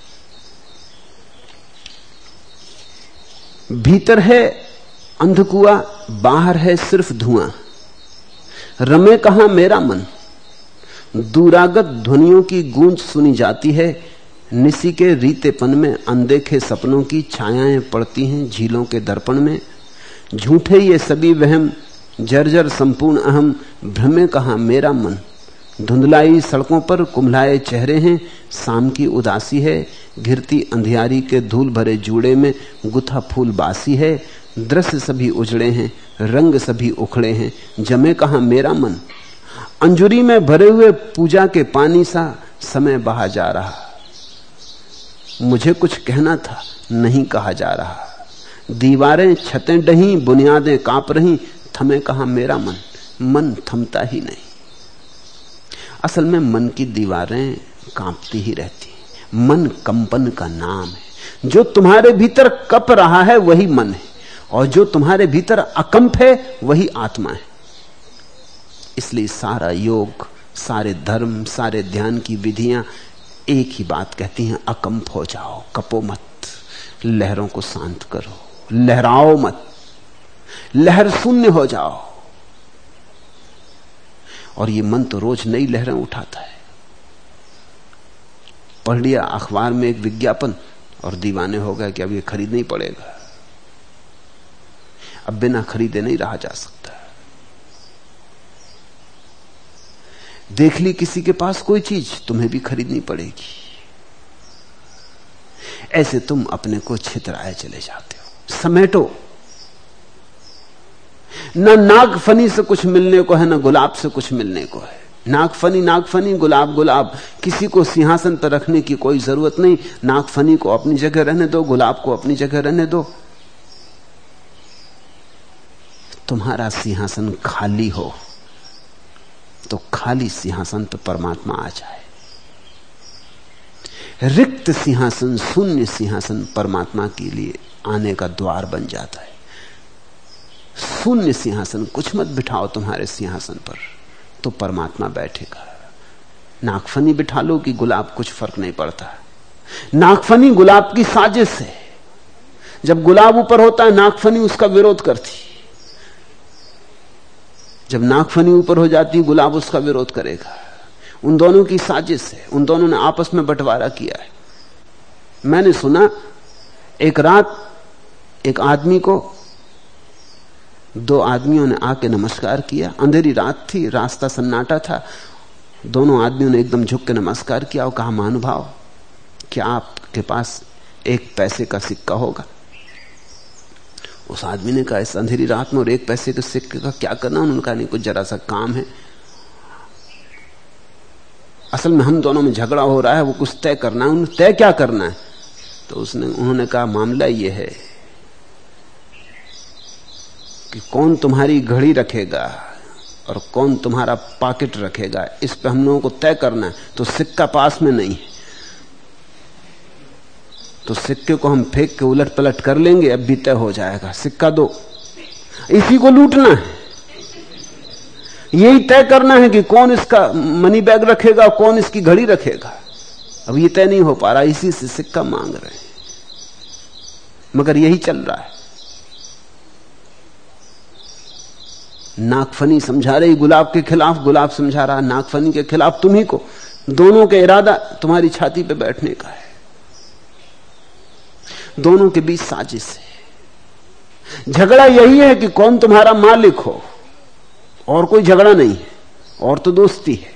भीतर है अंधकुआ, बाहर है सिर्फ धुआं। रमे कहां मेरा मन, दूरागत ध्वनियों की गूंज सुनी जाती है। निसी के रीतेपन में अनदेखे सपनों की छायाएं पड़ती हैं झीलों के दर्पण में। झूठे ये सभी वहम, जर्जर संपूर्ण अहम, भ्रमे कहां मेरा मन। धुंधलाई सड़कों पर कुम्हलाए चेहरे हैं, शाम की उदासी है। घिरती अंधियारी के धूल भरे जूड़े में गुथा फूल बासी है। दृश्य सभी उजड़े हैं, रंग सभी उखड़े हैं, जमे कहां मेरा मन। अंजुरी में भरे हुए पूजा के पानी सा समय बहा जा रहा। मुझे कुछ कहना था, नहीं कहा जा रहा। दीवारें छतें डही, बुनियादें कांप रही, थमे कहां मेरा मन। मन थमता ही नहीं। असल में मन की दीवारें कांपती ही रहती हैं। मन कंपन का नाम है। जो तुम्हारे भीतर कप रहा है वही मन है, और जो तुम्हारे भीतर अकंप है वही आत्मा है। इसलिए सारा योग, सारे धर्म, सारे ध्यान की विधियां एक ही बात कहती हैं, अकंप हो जाओ, कपो मत, लहरों को शांत करो, लहराओ मत, लहर शून्य हो जाओ। और ये मन तो रोज नई लहरें उठाता है। पढ़ लिया अखबार में एक विज्ञापन और दीवाने हो गए कि अब ये खरीदना ही पड़ेगा, अब बिना खरीदे नहीं रहा जा सकता। देख ली किसी के पास कोई चीज, तुम्हें भी खरीदनी पड़ेगी। ऐसे तुम अपने को छितराए चले जाते हो। समेटो। ना नागफनी से कुछ मिलने को है, ना गुलाब से कुछ मिलने को है। नागफनी नागफनी, गुलाब गुलाब। किसी को सिंहासन पर रखने की कोई जरूरत नहीं। नागफनी को अपनी जगह रहने दो, गुलाब को अपनी जगह रहने दो। तुम्हारा सिंहासन खाली हो तो खाली सिंहासन पर परमात्मा आ जाए। रिक्त सिंहासन, शून्य सिंहासन परमात्मा के लिए आने का द्वार बन जाता है। शून्य सिंहासन, कुछ मत बिठाओ तुम्हारे सिंहासन पर, तो परमात्मा बैठेगा। नागफनी बिठा लो कि गुलाब, कुछ फर्क नहीं पड़ता। नागफनी गुलाब की साजिश है। जब गुलाब ऊपर होता है, नागफनी उसका विरोध करती। जब नागफनी ऊपर हो जाती है, गुलाब उसका विरोध करेगा। उन दोनों की साजिश है, उन दोनों ने आपस में बंटवारा किया है। मैंने सुना एक रात एक आदमी को दो आदमियों ने आके नमस्कार किया। अंधेरी रात थी, रास्ता सन्नाटा था। दोनों आदमियों ने एकदम झुक के नमस्कार किया और कहा, महानुभाव, क्या आपके पास एक पैसे का सिक्का होगा? उस आदमी ने कहा, इस अंधेरी रात में और एक पैसे के सिक्के का क्या करना? उन्होंने कहा, नहीं, कुछ जरा सा काम है। असल में हम दोनों में झगड़ा हो रहा है, वो कुछ तय करना है। उन्हें तय क्या करना है? तो उन्होंने कहा, मामला ये है कि कौन तुम्हारी घड़ी रखेगा और कौन तुम्हारा पॉकेट रखेगा, इस पे हम लोगों को तय करना है। तो सिक्का पास में नहीं है, तो सिक्के को हम फेंक के उलट पलट कर लेंगे, अब भी तय हो जाएगा। सिक्का दो, इसी को लूटना है। यही तय करना है कि कौन इसका मनी बैग रखेगा, कौन इसकी घड़ी रखेगा। अब ये तय नहीं हो पा रहा, इसी से सिक्का मांग रहे हैं, मगर यही चल रहा है। नागफनी समझा रही गुलाब के खिलाफ, गुलाब समझा रहा नागफनी के खिलाफ तुम्ही को। दोनों का इरादा तुम्हारी छाती पे बैठने का है। दोनों के बीच साजिश है। झगड़ा यही है कि कौन तुम्हारा मालिक हो, और कोई झगड़ा नहीं है, और तो दोस्ती है।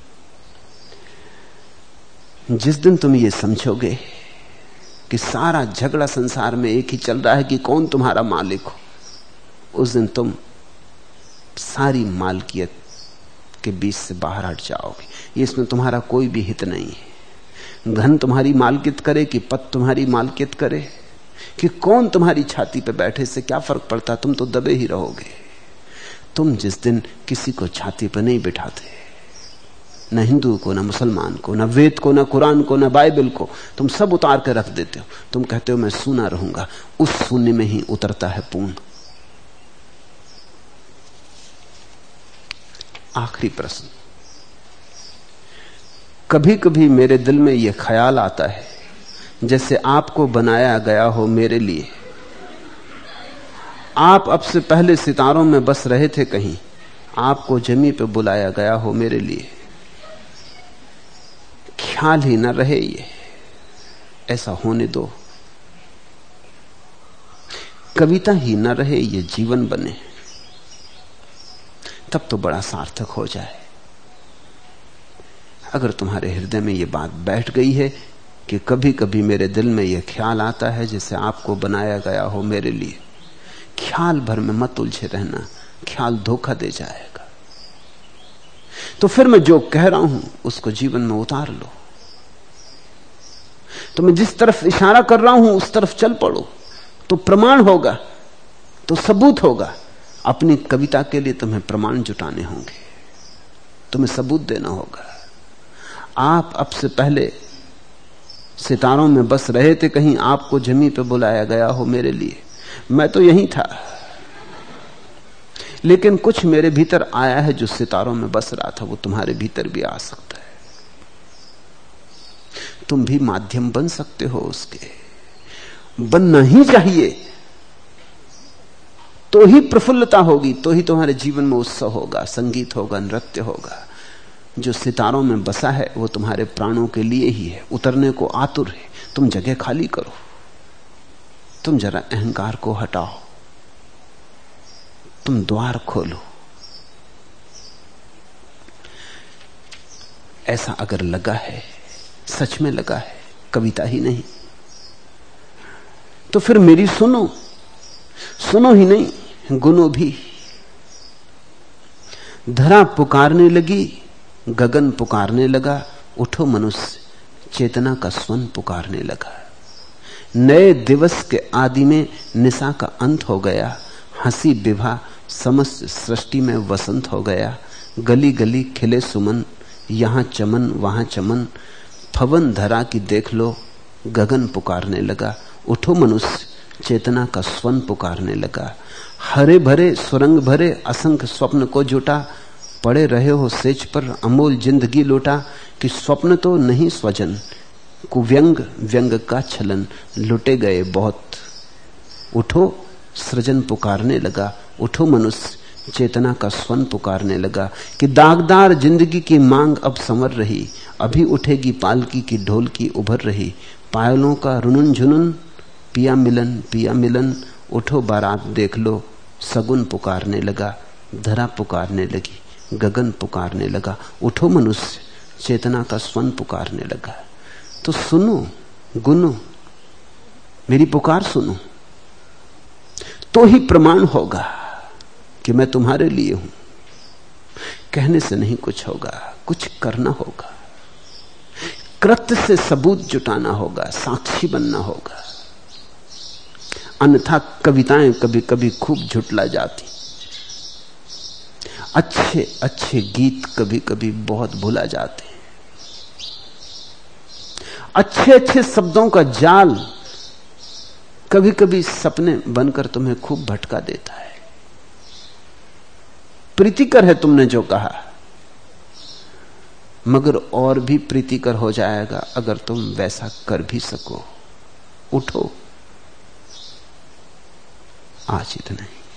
जिस दिन तुम ये समझोगे कि सारा झगड़ा संसार में एक ही चल रहा है कि कौन तुम्हारा मालिक हो, उस दिन तुम सारी मालकियत के बीच से बाहर हट जाओगे। इसमें तुम्हारा कोई भी हित नहीं है। धन तुम्हारी मालकियत करे कि पद तुम्हारी मालकियत करे कि कौन तुम्हारी छाती पे बैठे, से क्या फर्क पड़ता, तुम तो दबे ही रहोगे। तुम जिस दिन किसी को छाती पर नहीं बिठाते, न हिंदू को, न मुसलमान को, न वेद को, न कुरान को, न बाइबल को, तुम सब उतार कर रख देते हो। तुम कहते हो मैं सूना रहूंगा, उस शून्य में ही उतरता है पूर्ण। आखिरी प्रश्न। कभी कभी मेरे दिल में यह ख्याल आता है जैसे आपको बनाया गया हो मेरे लिए। आप अब से पहले सितारों में बस रहे थे कहीं, आपको जमी पे बुलाया गया हो मेरे लिए। ख्याल ही न रहे ये, ऐसा होने दो। कविता ही न रहे ये, जीवन बने, तब तो बड़ा सार्थक हो जाए। अगर तुम्हारे हृदय में ये बात बैठ गई है कि कभी कभी मेरे दिल में यह ख्याल आता है जैसे आपको बनाया गया हो मेरे लिए, ख्याल भर में मत उलझे रहना, ख्याल धोखा दे जाएगा। तो फिर मैं जो कह रहा हूं उसको जीवन में उतार लो। तो मैं जिस तरफ इशारा कर रहा हूं उस तरफ चल पड़ो, तो प्रमाण होगा, तो सबूत होगा। अपनी कविता के लिए तुम्हें प्रमाण जुटाने होंगे, तुम्हें सबूत देना होगा। आप अब से पहले सितारों में बस रहे थे कहीं, आपको जमी पे बुलाया गया हो मेरे लिए। मैं तो यहीं था, लेकिन कुछ मेरे भीतर आया है जो सितारों में बस रहा था, वो तुम्हारे भीतर भी आ सकता है। तुम भी माध्यम बन सकते हो उसके, बनना ही चाहिए। तो ही प्रफुल्लता होगी, तो ही तुम्हारे जीवन में उत्सव होगा, संगीत होगा, नृत्य होगा। जो सितारों में बसा है वो तुम्हारे प्राणों के लिए ही है, उतरने को आतुर है। तुम जगह खाली करो, तुम जरा अहंकार को हटाओ, तुम द्वार खोलो। ऐसा अगर लगा है, सच में लगा है, कविता ही नहीं, तो फिर मेरी सुनो, सुनो ही नहीं, गुनो भी। धरा पुकारने लगी, गगन पुकारने लगा, उठो मनुष्य, चेतना का स्वन पुकारने लगा। नए दिवस के आदि में निशा का अंत हो गया, हंसी विवाह समस्त सृष्टि में वसंत हो गया। गली गली खिले सुमन, यहां चमन वहां चमन, पवन धरा की देख लो, गगन पुकारने लगा। उठो मनुष्य, चेतना का स्वन पुकारने लगा। हरे भरे सुरंग भरे असंख्य स्वप्न को जुटा, पड़े रहे हो सेज पर अमोल जिंदगी लौटा। कि स्वप्न तो नहीं स्वजन, कुव्यंग व्यंग का छलन, लुटे गए बहुत। उठो सृजन पुकारने लगा, उठो मनुष्य, चेतना का स्वन पुकारने लगा। कि दागदार जिंदगी की मांग अब संवर रही, अभी उठेगी पालकी की ढोल की उभर रही। पायलों का रुनुन झुनुन, पिया मिलन पिया मिलन, उठो बारात देख लो, सगुन पुकारने लगा। धरा पुकारने लगी, गगन पुकारने लगा। उठो मनुष्य, चेतना का स्वन पुकारने लगा। तो सुनो, गुनो, मेरी पुकार सुनो, तो ही प्रमाण होगा कि मैं तुम्हारे लिए हूं। कहने से नहीं कुछ होगा, कुछ करना होगा, कृत्य से सबूत जुटाना होगा, साक्षी बनना होगा। अन्यथा कविताएं कभी कभी खूब झुटला जाती, अच्छे अच्छे गीत कभी कभी बहुत भुला जाते, अच्छे अच्छे शब्दों का जाल कभी कभी सपने बनकर तुम्हें खूब भटका देता है। प्रीतिकर है तुमने जो कहा, मगर और भी प्रीतिकर हो जाएगा अगर तुम वैसा कर भी सको। उठो, आज इतना ही।